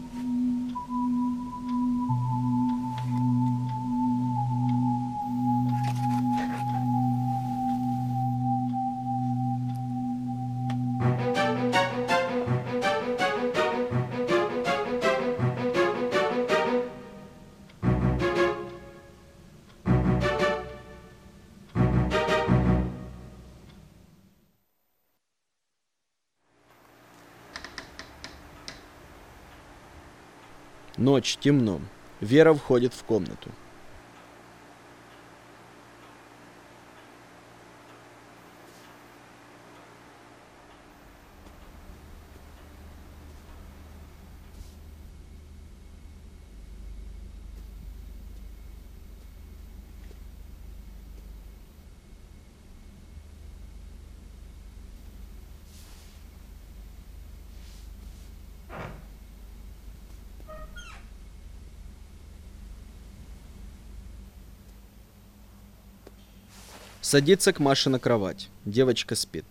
Ночь, темно. Вера входит в комнату. Садится к Маше на кровать. Девочка спит.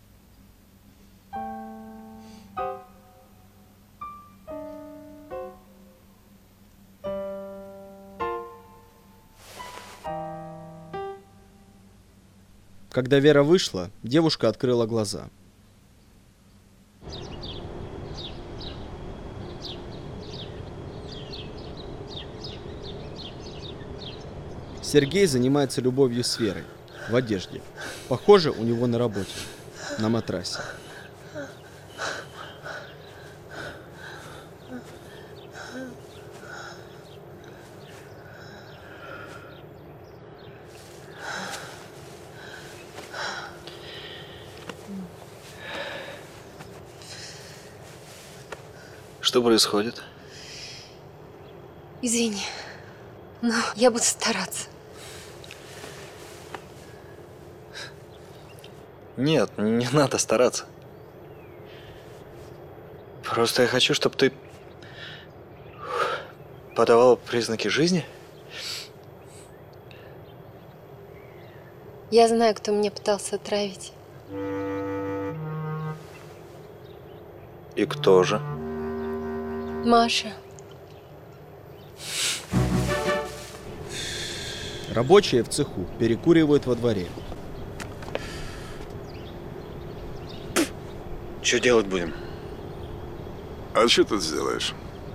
Когда Вера вышла, девушка открыла глаза. Сергей занимается любовью с Верой. В одежде. Похоже, у него на работе. На матрасе. Что происходит? Извини, но я буду стараться. Нет, не надо стараться. Просто я хочу, чтобы ты подавала признаки жизни. Я знаю, кто меня пытался отравить. И кто же? Маша. Рабочие в цеху перекуривают во дворе. Что делать будем? А что тут сделаешь?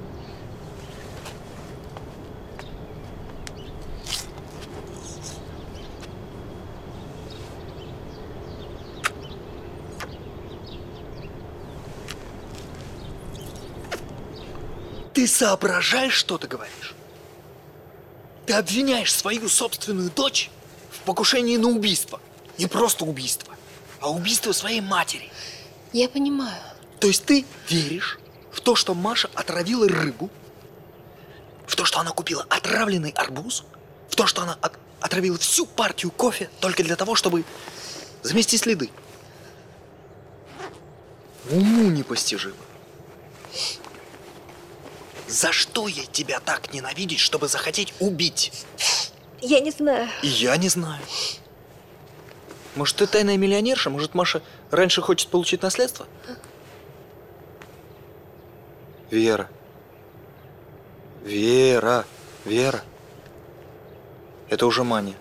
Ты соображаешь, что ты говоришь? Ты обвиняешь свою собственную дочь в покушении на убийство. Не просто убийство, а убийство своей матери. Я понимаю. То есть ты веришь в то, что Маша отравила рыбу, в то, что она купила отравленный арбуз, в то, что она от- отравила всю партию кофе только для того, чтобы замести следы? Уму непостижимо. За что ей тебя так ненавидеть, чтобы захотеть убить? Я не знаю. И я не знаю. Может, ты тайная миллионерша? Может, Маша раньше хочет получить наследство? Вера. Вера. Вера. Это уже мания.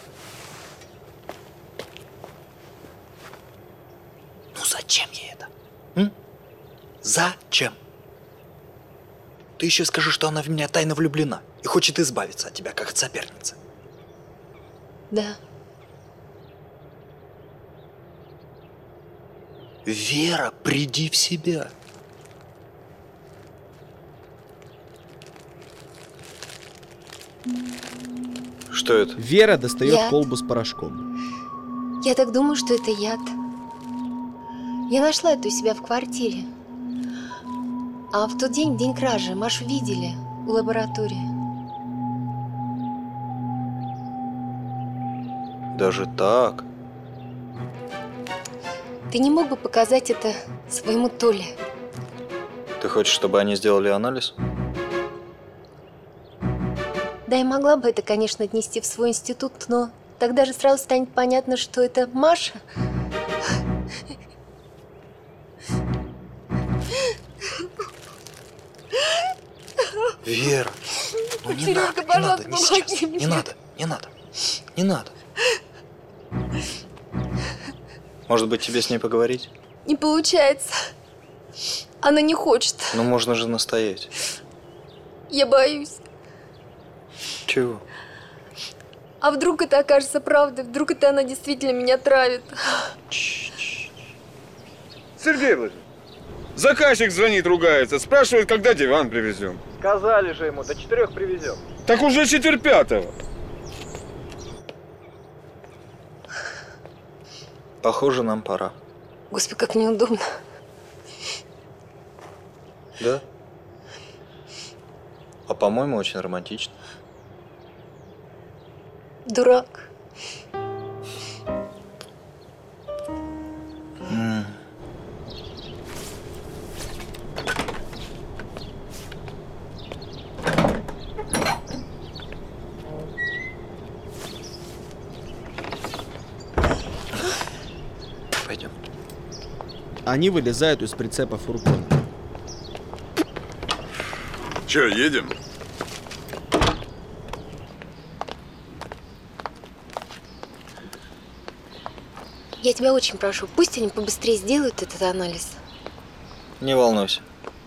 Ну зачем ей это? М? Зачем? Ты еще скажи, что она в меня тайно влюблена и хочет избавиться от тебя, как от соперницы. Да. Вера, приди в себя. Что это? Вера достает Яд. колбу с порошком. Я так думаю, что это яд. Я нашла это у себя в квартире. А в тот день, день кражи, Машу видели у лаборатории. Даже так? Ты не мог бы показать это своему Толе? Ты хочешь, чтобы они сделали анализ? Да, я могла бы это, конечно, отнести в свой институт, но тогда же сразу станет понятно, что это Маша. Вера, ну не Сережка, надо, не надо, пожалуйста, не сейчас, помоги мне. не надо, не надо, не надо. Может быть, тебе с ней поговорить? Не получается. Она не хочет. Ну, можно же настоять. Я боюсь. Чего? А вдруг это окажется правдой? Вдруг это она действительно меня травит? Сергей Владимирович, заказчик звонит, ругается, спрашивает, когда диван привезем. Сказали же ему, до четырех привезем. Так уже четверть пятого. Похоже, нам пора. Господи, как неудобно. Да? А по-моему, очень романтично. Дурак. М. Пойдем. Они вылезают из прицепа фургона. Че, едем? Я тебя очень прошу, пусть они побыстрее сделают этот анализ. Не волнуйся.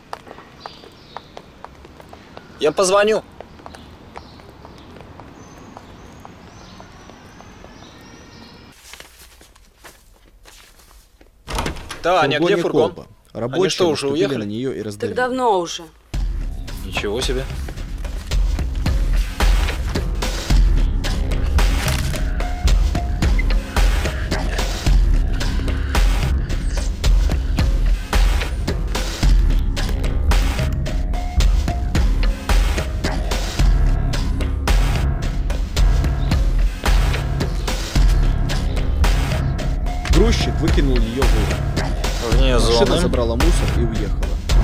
Я позвоню. Таня, где фургон? Колба. Они Рабочие что, уже наступили уехали? на нее и Так раздавили. давно уже. Ничего себе. Грузчик выкинул ее в урну. Вне Машина зоны. забрала мусор и уехала.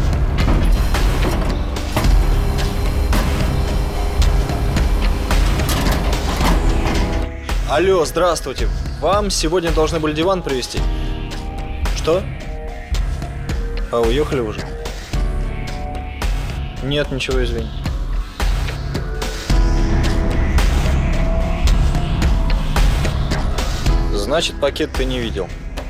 Алло, здравствуйте. Вам сегодня должны были диван привезти. Что? А, уехали уже? Нет, ничего, извини. Значит, пакет ты не видел.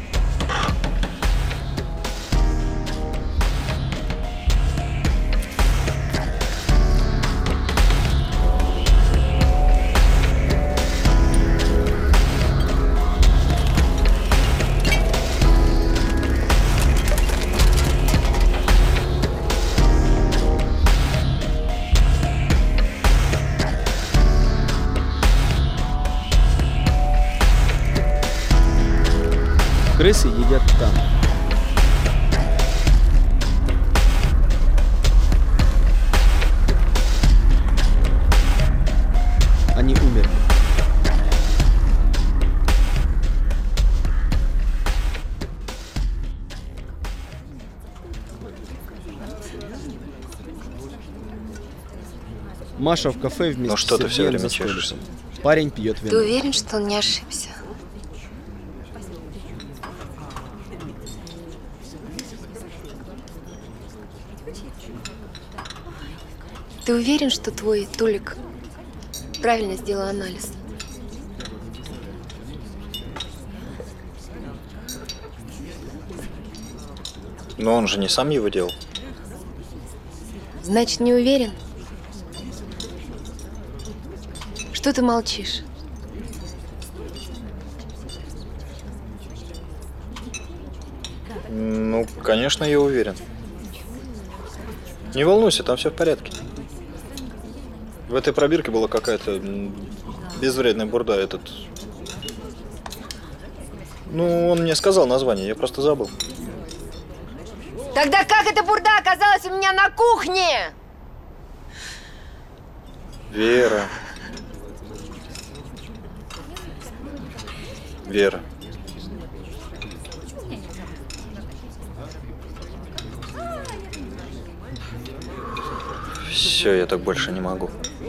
Крысы едят там. Они умерли. Маша в кафе вместе Ну что с ты все Сергеем время за чешешься? столиком. Парень пьет Ты вино. уверен, что он не ошибся? Ты уверен, что твой Толик правильно сделал анализ? Но он же не сам его делал. Значит, не уверен? Что ты молчишь? Ну, конечно, я уверен. Не волнуйся, там все в порядке. В этой пробирке была какая-то м, безвредная бурда. Этот... Ну, он мне сказал название, я просто забыл. Тогда как эта бурда оказалась у меня на кухне? Вера. Вера. Все, я так больше не могу.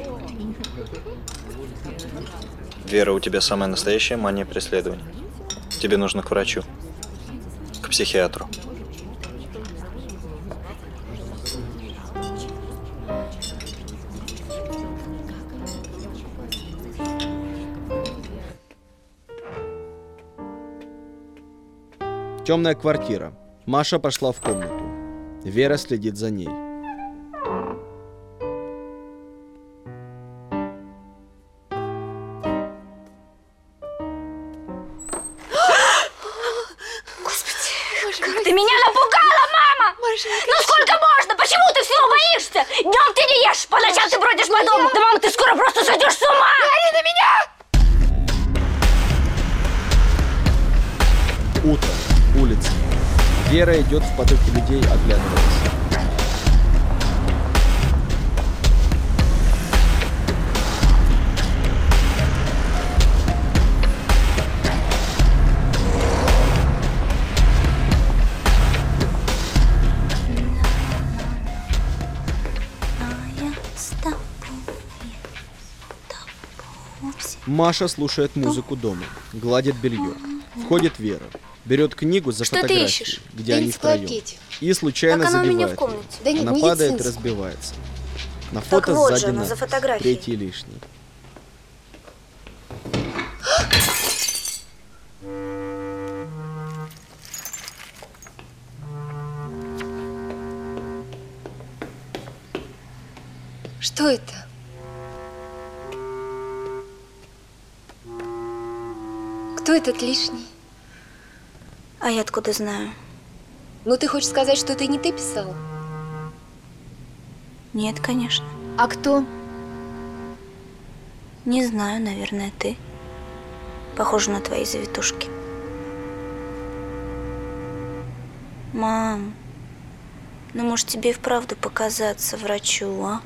Вера, у тебя самая настоящая мания преследования. Тебе нужно к врачу. К психиатру. Темная квартира. Маша пошла в комнату. Вера следит за ней. Ты меня напугала, мама! Ну сколько можно? Почему ты всего боишься? Днем ты не ешь, по ночам ты бродишь по дому. Да, мама, ты скоро просто сойдешь с ума! Говори на меня! Утро. Улица. Вера идет в потоке людей, оглядываясь. Маша слушает музыку дома, гладит белье. Входит Вера, берет книгу за Что ты фотографией, ищешь? где Да они втроем, энциклопедию. и случайно Как она у меня в задевает комнате? ее. Да нет, Она не падает и медицинскую. разбивается. На Так фото вот же сзади она, за надпись фотографией. «Третий лишний». Что это? Кто этот лишний? А я откуда знаю? Ну, ты хочешь сказать, что это не ты писала? Нет, конечно. А кто? Не знаю, наверное, ты. Похоже на твои завитушки. Мам, ну может тебе и вправду показаться врачу, а?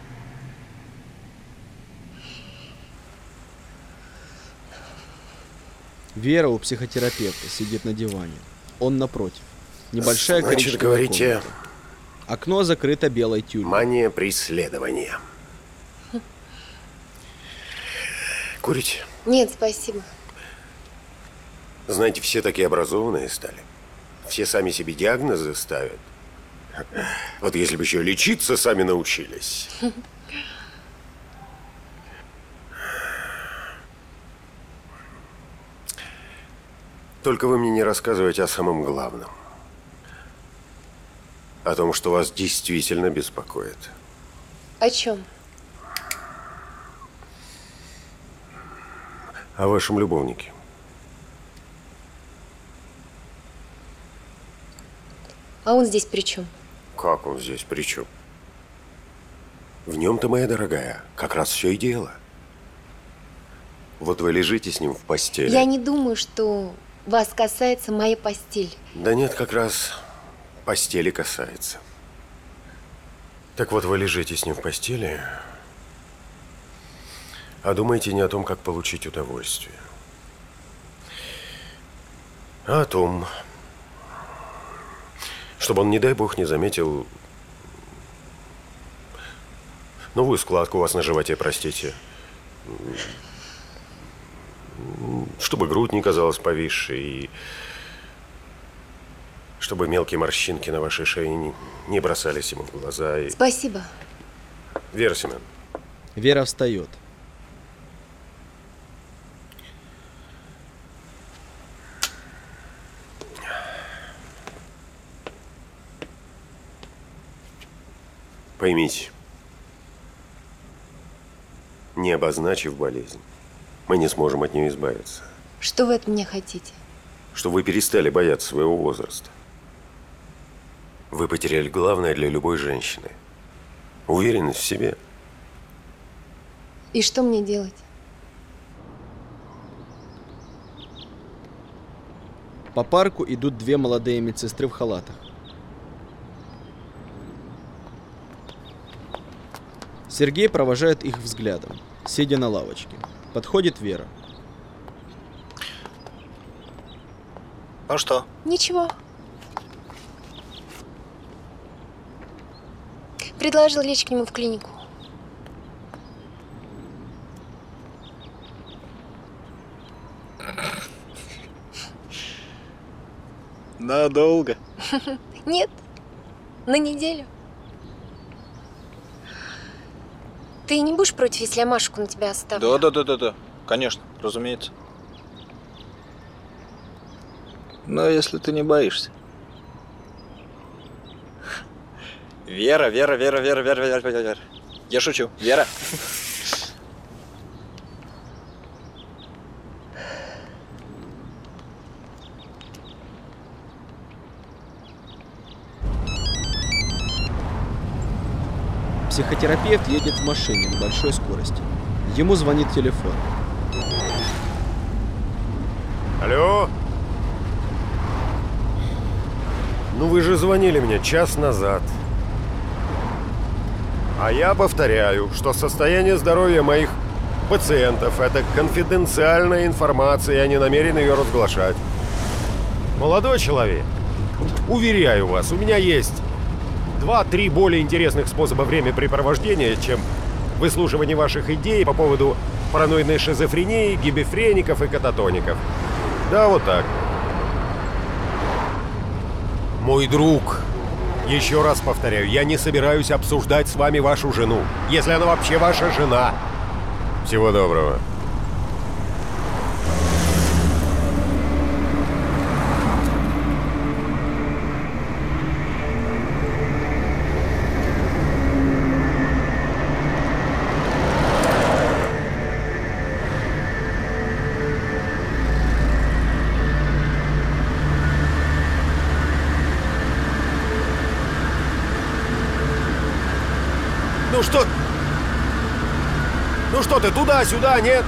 Вера у психотерапевта сидит на диване. Он напротив. Небольшая Значит, коричневая говорите, комната. Окно закрыто белой тюлью. мания преследования. Курить? Нет, спасибо. Знаете, все такие образованные стали. Все сами себе диагнозы ставят. Вот если бы еще лечиться сами научились. Только вы мне не рассказывайте о самом главном. О том, что вас действительно беспокоит. О чем? О вашем любовнике. А он здесь при чем? Как он здесь при чем? В нем-то, моя дорогая, как раз все и дело. Вот вы лежите с ним в постели. Я не думаю, что вас касается моя постель. Да нет, как раз постели касается. Так вот, вы лежите с ним в постели, а думаете не о том, как получить удовольствие, а о том, чтобы он, не дай бог, не заметил Новую складку у вас на животе, простите. Чтобы грудь не казалась повисшей. И чтобы мелкие морщинки на вашей шее не, не бросались ему в глаза. И... Спасибо. Вера Семеновна. Вера встает. Поймите, не обозначив болезнь, мы не сможем от нее избавиться. Что вы от меня хотите? Чтобы вы перестали бояться своего возраста. Вы потеряли главное для любой женщины – уверенность в себе. И что мне делать? По парку идут две молодые медсестры в халатах. Сергей провожает их взглядом, сидя на лавочке. Подходит Вера. Ну что? Ничего. Предложил лечь к нему в клинику. Надолго? Нет, на неделю. Ты не будешь против, если я Машку на тебя оставлю? Да, да, да, да, да. Конечно, разумеется. Но если ты не боишься. Вера, Вера, Вера, Вера, Вера, Вера, Вера, Вера. Я шучу. Вера. Психотерапевт едет в машине на большой скорости. Ему звонит телефон. Алло? Ну вы же звонили мне час назад. А я повторяю, что состояние здоровья моих пациентов – это конфиденциальная информация, я не намерен ее разглашать. Молодой человек, уверяю вас, у меня есть два-три более интересных способа времяпрепровождения, чем выслушивание ваших идей по поводу параноидной шизофрении, гибефреников и кататоников. Да, вот так. Мой друг, еще раз повторяю, я не собираюсь обсуждать с вами вашу жену, если она вообще ваша жена. Всего доброго. Ну что? Ну что ты, туда-сюда, нет?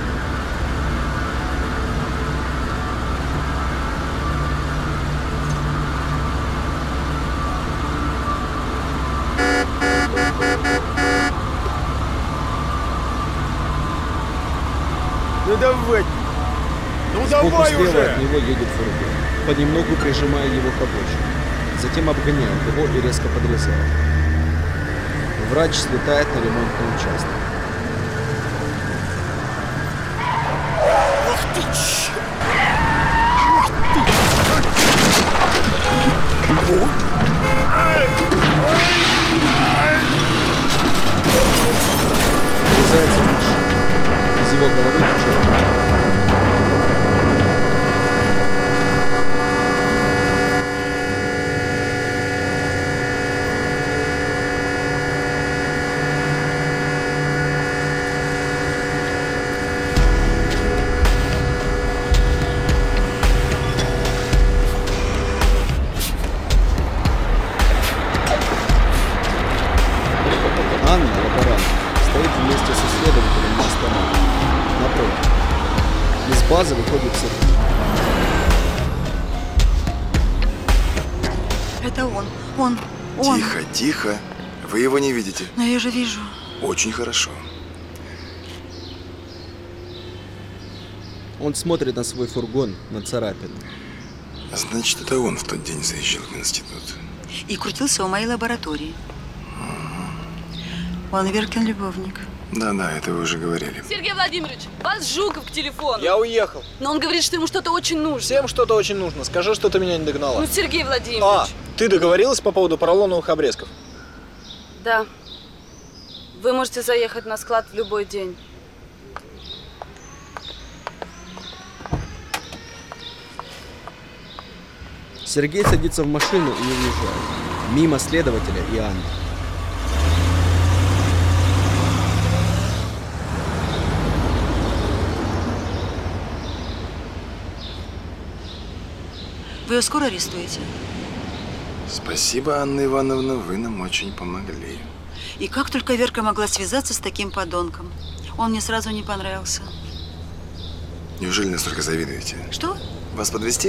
Ну давай! Ну Сбоку давай слева уже! от него едет фургон, понемногу прижимая его к обочине. Затем обгоняет его и резко подрезает. Врач слетает на ремонтный участок. Ах ты ч... Ах Врезается в машину. Из его головы черный. Анна, лаборант, стоит вместе с исследователем на остановке. Напротив. Из базы выходит Сергей. Это он. Он. Он. Тихо, тихо. Вы его не видите. Но я же вижу. Очень хорошо. Он смотрит на свой фургон, на царапину. Значит, это он в тот день заезжал в институт. И крутился у моей лаборатории. Он Веркин любовник. Да-да, это вы уже говорили. Сергей Владимирович, вас Жуков к телефону. Я уехал. Но он говорит, что ему что-то очень нужно. Всем что-то очень нужно. Скажи, что ты меня не догнала. Ну, Сергей Владимирович. А, ты договорилась по поводу поролоновых обрезков? Да. Вы можете заехать на склад в любой день. Сергей садится в машину и уезжает. Мимо следователя и Анны. Вы ее скоро арестуете? Спасибо, Анна Ивановна, вы нам очень помогли. И как только Верка могла связаться с таким подонком? Он мне сразу не понравился. Неужели настолько завидуете? Что? Вас подвезти?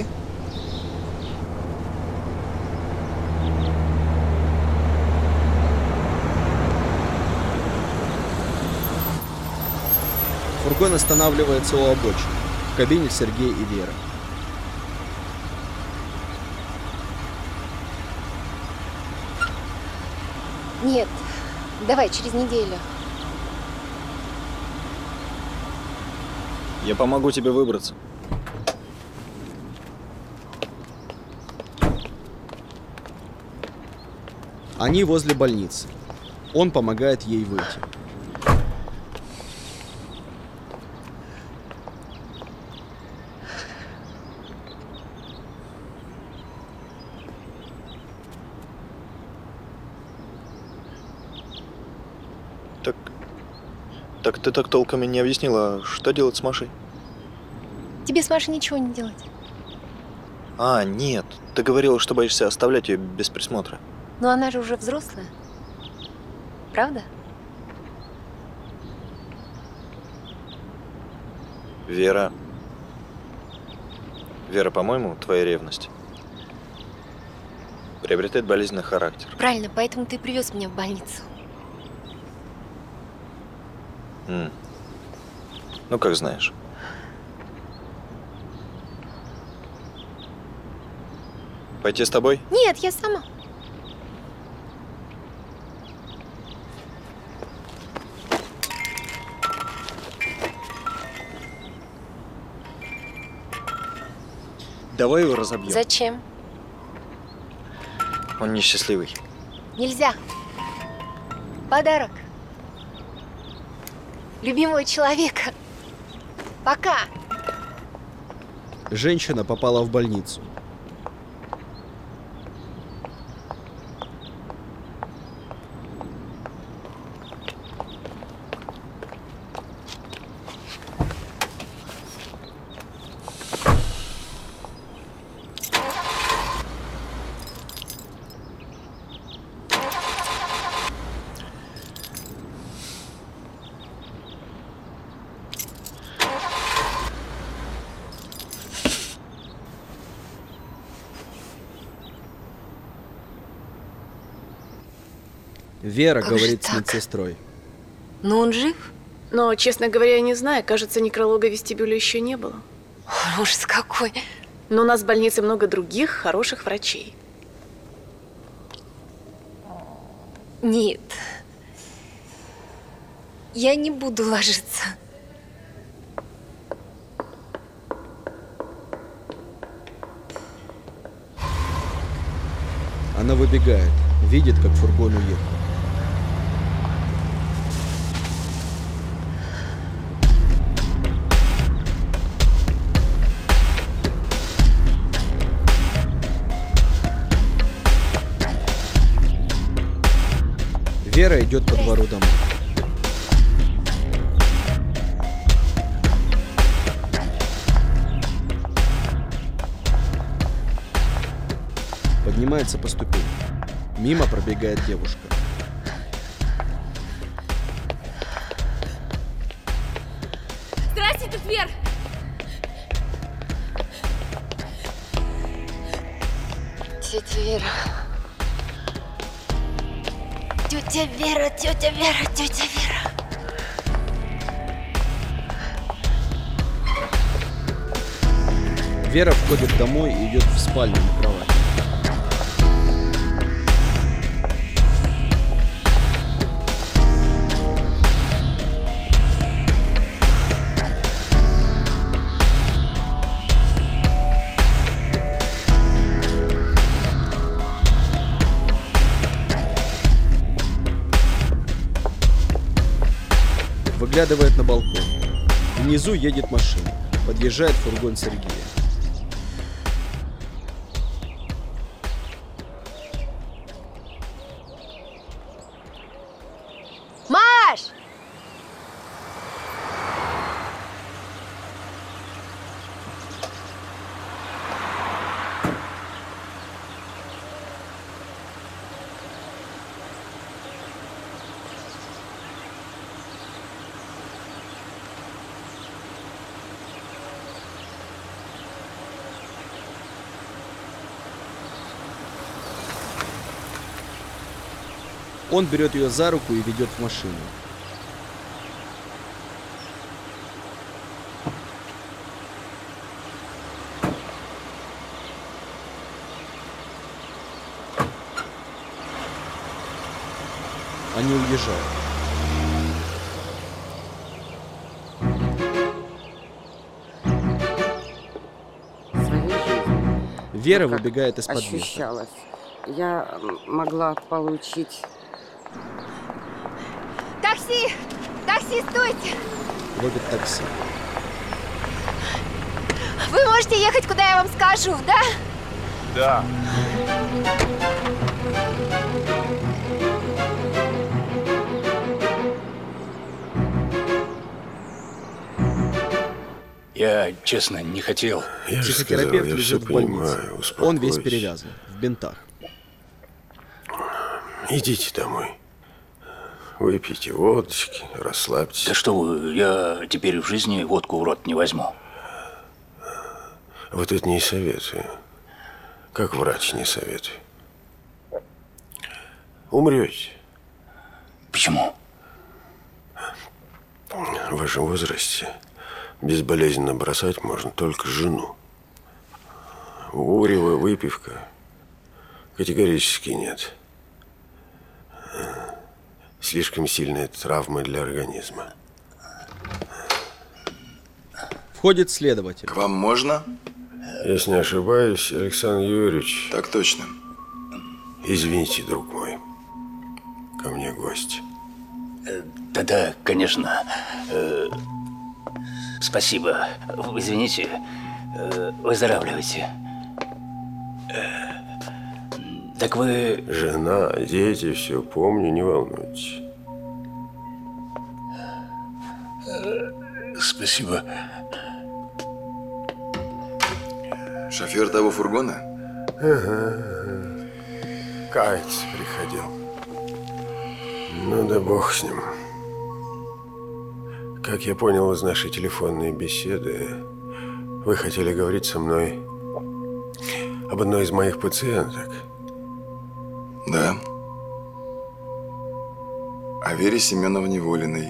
Фургон останавливается у обочины. В кабине Сергей и Вера. Нет, давай через неделю. Я помогу тебе выбраться. Они возле больницы. Он помогает ей выйти. Так, так ты так толком и не объяснила, что делать с Машей? Тебе с Машей ничего не делать. А, нет, ты говорила, что боишься оставлять ее без присмотра. Но она же уже взрослая. Правда? Вера... Вера, по-моему, твоя ревность приобретает болезненный характер. Правильно, поэтому ты привез меня в больницу. М. Ну, как знаешь. Пойти с тобой? Нет, я сама. Давай его разобьем. Зачем? Он несчастливый. Нельзя. Подарок. Любимого человека. Пока. Женщина попала в больницу. Вера Как говорит же с так? медсестрой. Но он жив? Но, честно говоря, я не знаю. Кажется, некролога вестибюля еще не было. Ужас какой. Но у нас в больнице много других хороших врачей. Нет. Я не буду ложиться. Она выбегает, видит, как фургон уехал. Вера идет по двору домой. Поднимается по ступеням. Мимо пробегает девушка. Здрасте, тут Вер! Тетя Вера. Тетя Вера, тетя Вера, тетя Вера. Вера входит домой и идет в спальню на кровать. выглядывает на балкон. Внизу едет машина. Подъезжает фургон Сергея. Маш! Он берет ее за руку и ведет в машину. Они уезжают. Вера выбегает из подъезда. Ощущалось. Я могла получить... Такси! Такси, стойте! Ловит такси. Вы можете ехать, куда я вам скажу, да? Да. Я, честно, не хотел. Я же Психотерапевт сказал, я лежит все в больнице. понимаю, Он весь успокойся. перевязан, в бинтах. Идите домой. Выпейте водочки, расслабьтесь. Да что вы, я теперь в жизни водку в рот не возьму. Вот это не советую. Как врач не советую. Умрете. Почему? В вашем возрасте безболезненно бросать можно только жену. Урева, выпивка категорически нет. Слишком сильная травма для организма. Входит следователь. К вам можно? Если не ошибаюсь, Александр Юрьевич. Так точно. Извините, друг мой. Ко мне гость. Да-да, конечно. Э, спасибо. Извините. Э, выздоравливайте. Э, так вы... Жена, дети, все помню, не волнуйтесь. Спасибо. Шофер того фургона? Ага. Каяться приходил. Ну да бог с ним. Как я понял из нашей телефонной беседы, вы хотели говорить со мной об одной из моих пациенток. Да. О Вере Семеновне Волиной.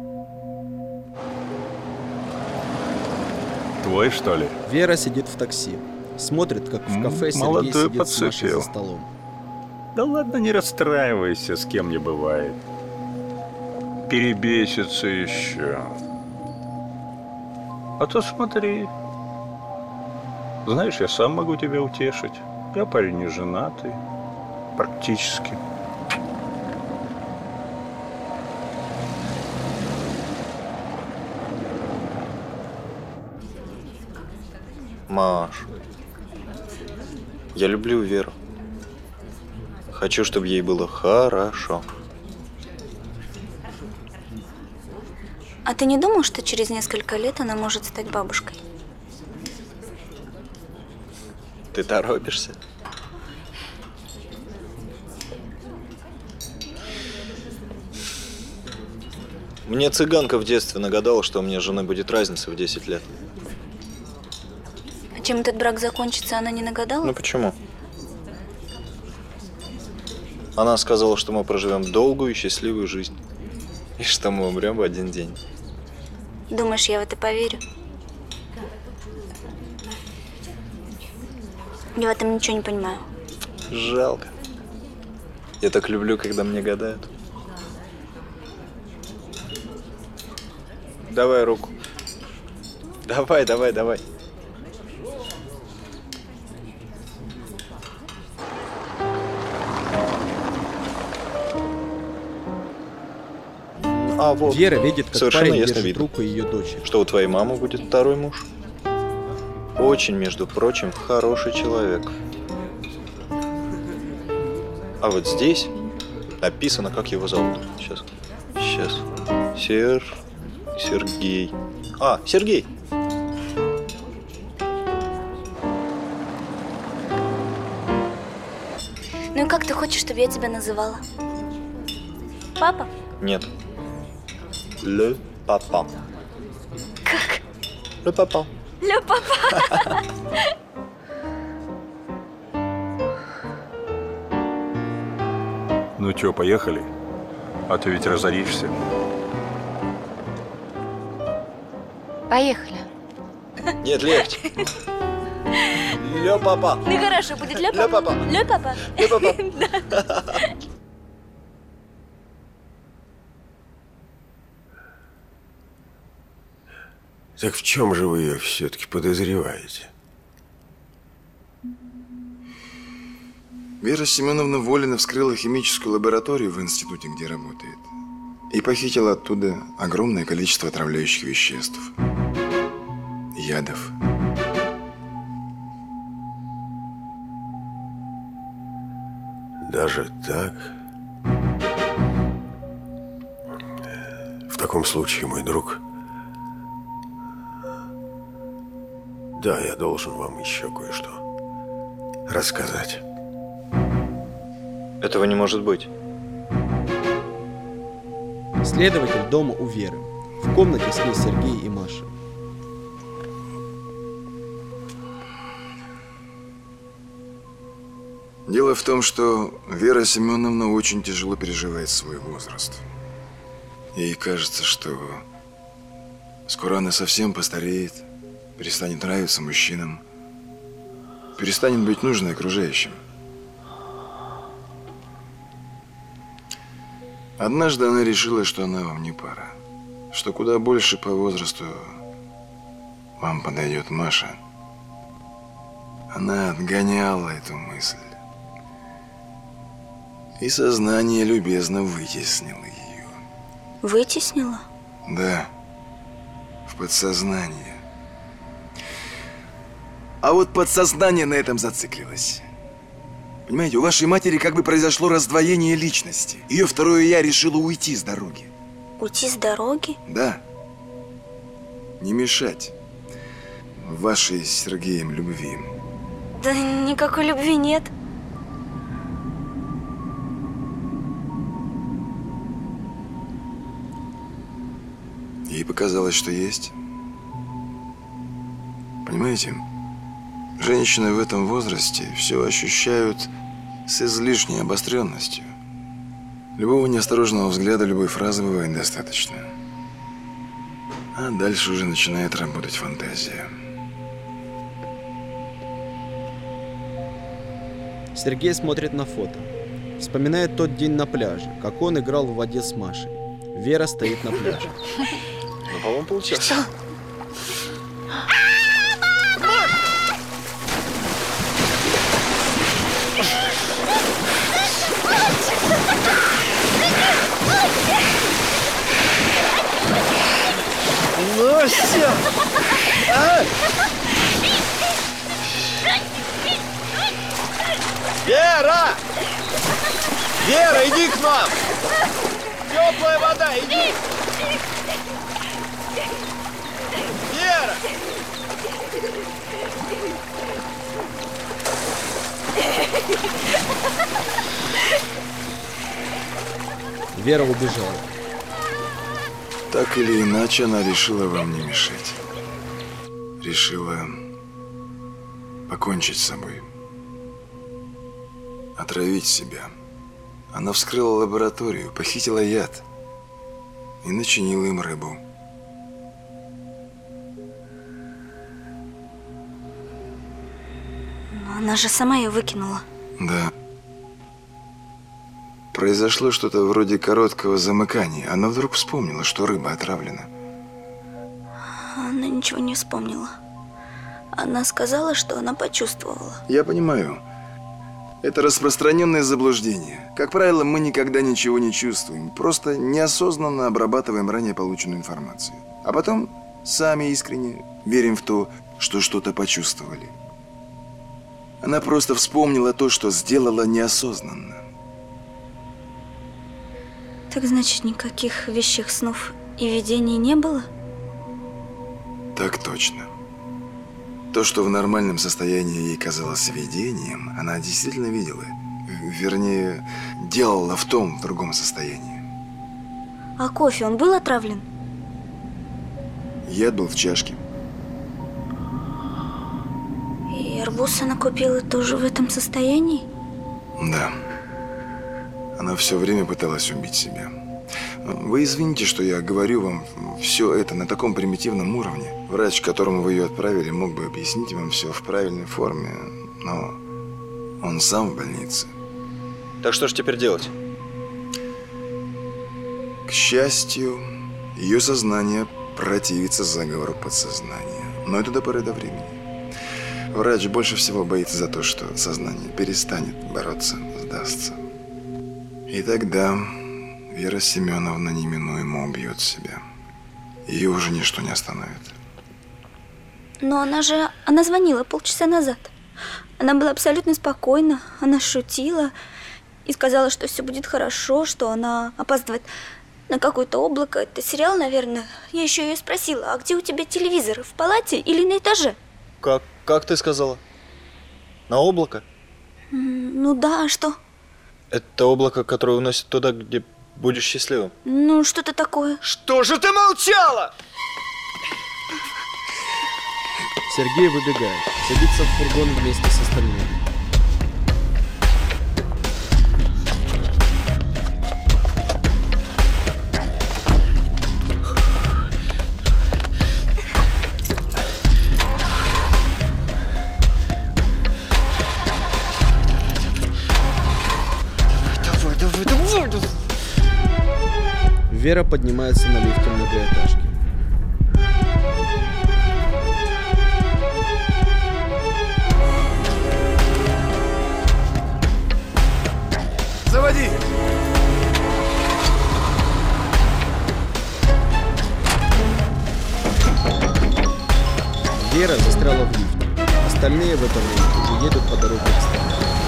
Твой, что ли? Вера сидит в такси. Смотрит, как в кафе Сергей Молодой сидит с Машей подцепил. за столом. Да ладно, не расстраивайся, с кем не бывает. Перебесится еще. А то смотри. Знаешь, я сам могу тебя утешить. Я парень не женатый. Практически. Маш, я люблю Веру. Хочу, чтобы ей было хорошо. А ты не думал, что через несколько лет она может стать бабушкой? Ты торопишься? Мне цыганка в детстве нагадала, что у меня с женой будет разница в десять лет. А чем этот брак закончится, она не нагадала? Ну почему? Она сказала, что мы проживем долгую и счастливую жизнь. И что мы умрем в один день. Думаешь, я в это поверю? Я в этом ничего не понимаю. Жалко. Я так люблю, когда мне гадают. Давай руку. Давай, давай, давай. А, вот. Вера видит, как Совершенно парень ясно держит видно. руку ее дочери. Что у твоей мамы будет второй муж. Очень, между прочим, хороший человек. А вот здесь написано, как его зовут. Сейчас. Сейчас. Сер... Сергей. А, Сергей. Ну и как ты хочешь, чтобы я тебя называла? Папа? Нет. Le papa. Как? Le papa. Ле папа. Ну чё, поехали? А ты ведь разоришься. Поехали. Нет, легче. Ле папа. Ну хорошо, будет ле Ле папа. папа. Ле папа. Ле папа. Да. Так в чем же вы ее все-таки подозреваете? Вера Семеновна Волина вскрыла химическую лабораторию в институте, где работает, и похитила оттуда огромное количество отравляющих веществ, ядов. Даже так? В таком случае, мой друг, да, я должен вам еще кое-что рассказать. Этого не может быть. Следователь дома у Веры. В комнате с ней Сергей и Маша. Дело в том, что Вера Семеновна очень тяжело переживает свой возраст. Ей кажется, что скоро она совсем постареет, перестанет нравиться мужчинам, перестанет быть нужной окружающим. Однажды она решила, что она вам не пара, что куда больше по возрасту вам подойдет Маша. Она отгоняла эту мысль, и сознание любезно вытеснило ее. Вытеснила? Да, в подсознание. А вот подсознание на этом зациклилось. Понимаете, у вашей матери как бы произошло раздвоение личности. Ее второе «я» решило уйти с дороги. Уйти с дороги? Да. Не мешать вашей с Сергеем любви. Да никакой любви нет. Ей показалось, что есть. Понимаете, женщины в этом возрасте все ощущают с излишней обостренностью. Любого неосторожного взгляда, любой фразы бывает достаточно. А дальше уже начинает работать фантазия. Сергей смотрит на фото. Вспоминает тот день на пляже, как он играл в воде с Машей. Вера стоит на пляже. Ну, по-моему, получилось. Что? Ну все! А? Вера! Вера, иди к нам! Теплая вода, иди! Вера! Вера убежала. Так или иначе, она решила вам не мешать. Решила покончить с собой. Отравить себя. Она вскрыла лабораторию, похитила яд и начинила им рыбу. Но она же сама ее выкинула. Да. Произошло что-то вроде короткого замыкания. Она вдруг вспомнила, что рыба отравлена. Она ничего не вспомнила. Она сказала, что она почувствовала. Я понимаю. Это распространенное заблуждение. Как правило, мы никогда ничего не чувствуем, просто неосознанно обрабатываем ранее полученную информацию. А потом сами искренне верим в то, что что-то почувствовали. Она просто вспомнила то, что сделала неосознанно. Так значит, никаких вещих снов и видений не было? Так точно. То, что в нормальном состоянии ей казалось видением, она действительно видела. Вернее, делала в том, в другом состоянии. А кофе, он был отравлен? Яд был в чашке. И арбуз она купила тоже в этом состоянии? Да. Она все время пыталась убить себя. Вы извините, что я говорю вам все это на таком примитивном уровне. Врач, к которому вы ее отправили, мог бы объяснить вам все в правильной форме, но он сам в больнице. Так что ж теперь делать? К счастью, ее сознание противится заговору подсознания. Но это до поры до времени. Врач больше всего боится за то, что сознание перестанет бороться, сдастся. И тогда Вера Семеновна неминуемо убьет себя. Ее уже ничто не остановит. Но она же... Она звонила полчаса назад. Она была абсолютно спокойна. Она шутила и сказала, что все будет хорошо, что она опаздывает на какое-то облако. Это сериал, наверное. Я еще ее спросила, а где у тебя телевизор? В палате или на этаже? Как, как ты сказала? На облако? Ну да, а что? Это облако, которое уносит туда, где будешь счастливым. Ну, что-то такое. Что же ты молчала? Сергей выбегает, садится в фургон вместе с остальными. Давай, давай, давай, давай. Вера поднимается на лифте многоэтажки. Заводи! Вера застряла в лифте. Остальные в это время уже едут по дороге к станции.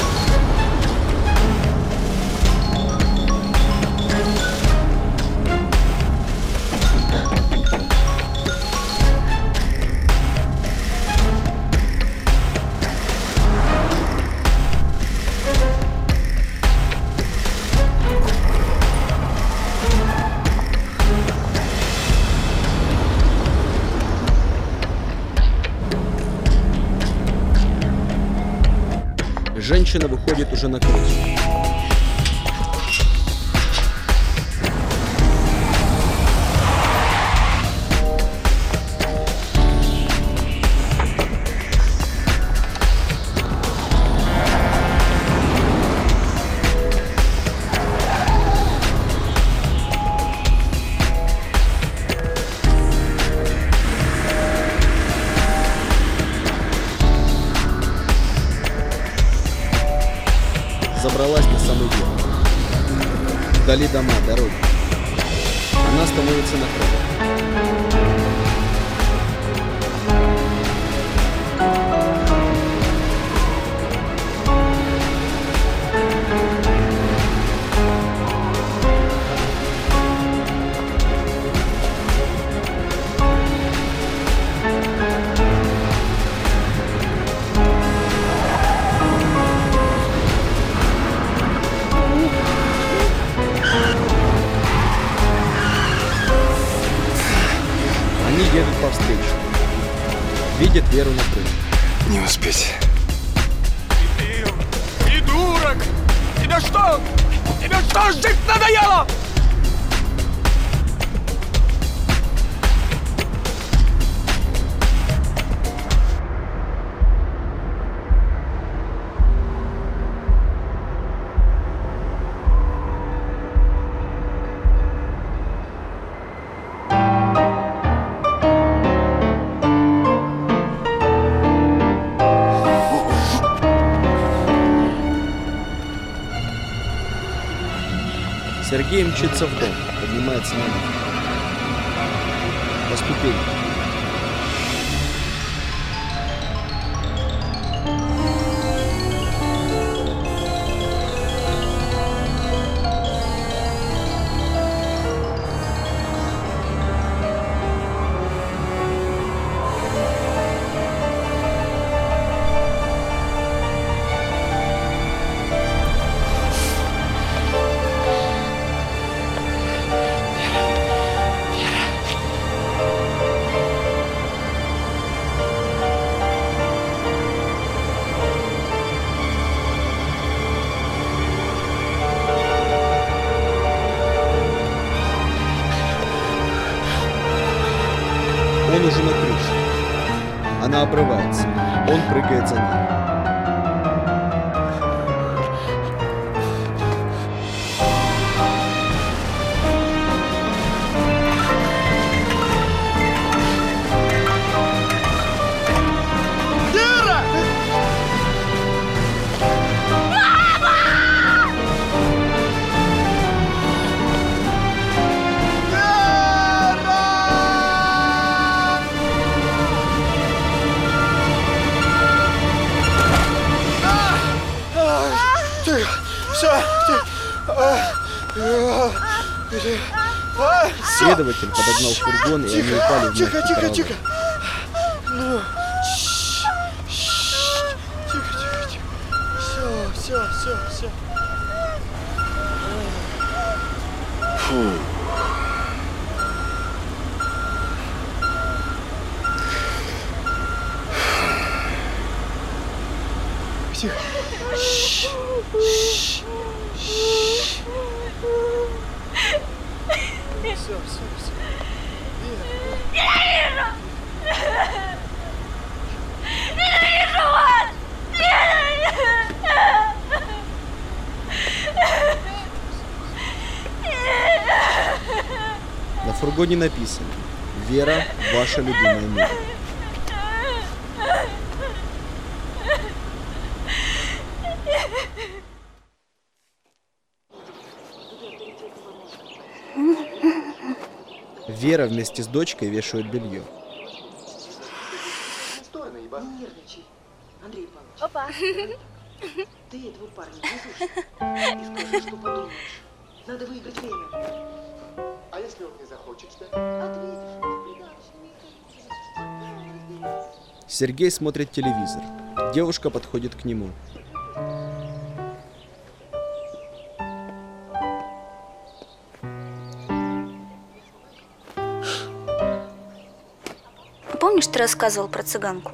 Женщина выходит уже на крышу. Забралась на самый верх. Вдали дома, дороги. Она становится на краю. Они едут по встрече. Видят Веру на крыше. Не успеть. Придурок! Тебе что? Тебе что, жить надоело? Сергей мчится в дом, поднимается на ноги. По ступенькам. Он уже на крыше. Она обрывается. Он прыгает за ней. Следователь подогнал фургон, и они упали в Тихо, тихо, мягкий тихо. Ну, тихо, тихо, тихо. Все, все, все, все. Фу. Тихо. Все, все, все. Ненавижу! Ненавижу вас! На фургоне написано: «Вера, ваша любимая мебель». Вера вместе с дочкой вешают белье. Андрей Павлович. Опа. Ты этого парня не слушай. И скажи, что подумаешь. Надо выиграть время. А если он не захочет ждать? Сергей смотрит телевизор. Девушка подходит к нему. Помнишь, ты рассказывал про цыганку?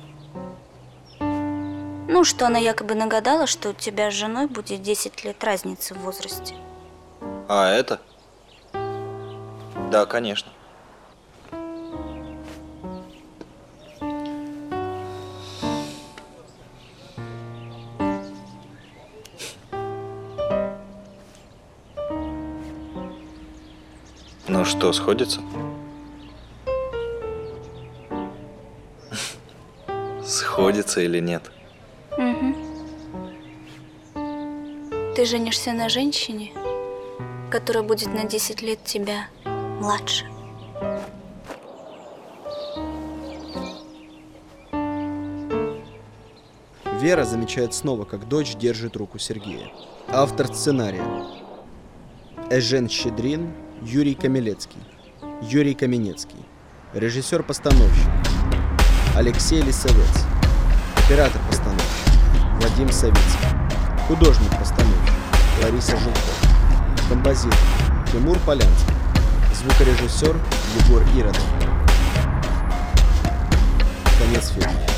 Ну, что она якобы нагадала, что у тебя с женой будет десять лет разницы в возрасте. А это? Да, конечно. Ну что, сходится? Сходится или нет? Угу. Ты женишься на женщине, которая будет на десять лет тебя младше. Вера замечает снова, как дочь держит руку Сергея. Автор сценария: Эжен Щедрин, Юрий Камелецкий, Юрий Каменецкий. Режиссер-постановщик: Алексей Лисовец. Оператор-постановщик: Вадим Савицкий. Художник-постановщик: Лариса Жилкова. Композитор: Тимур Полянский. Звукорежиссер: Егор Иродов. Конец фильма.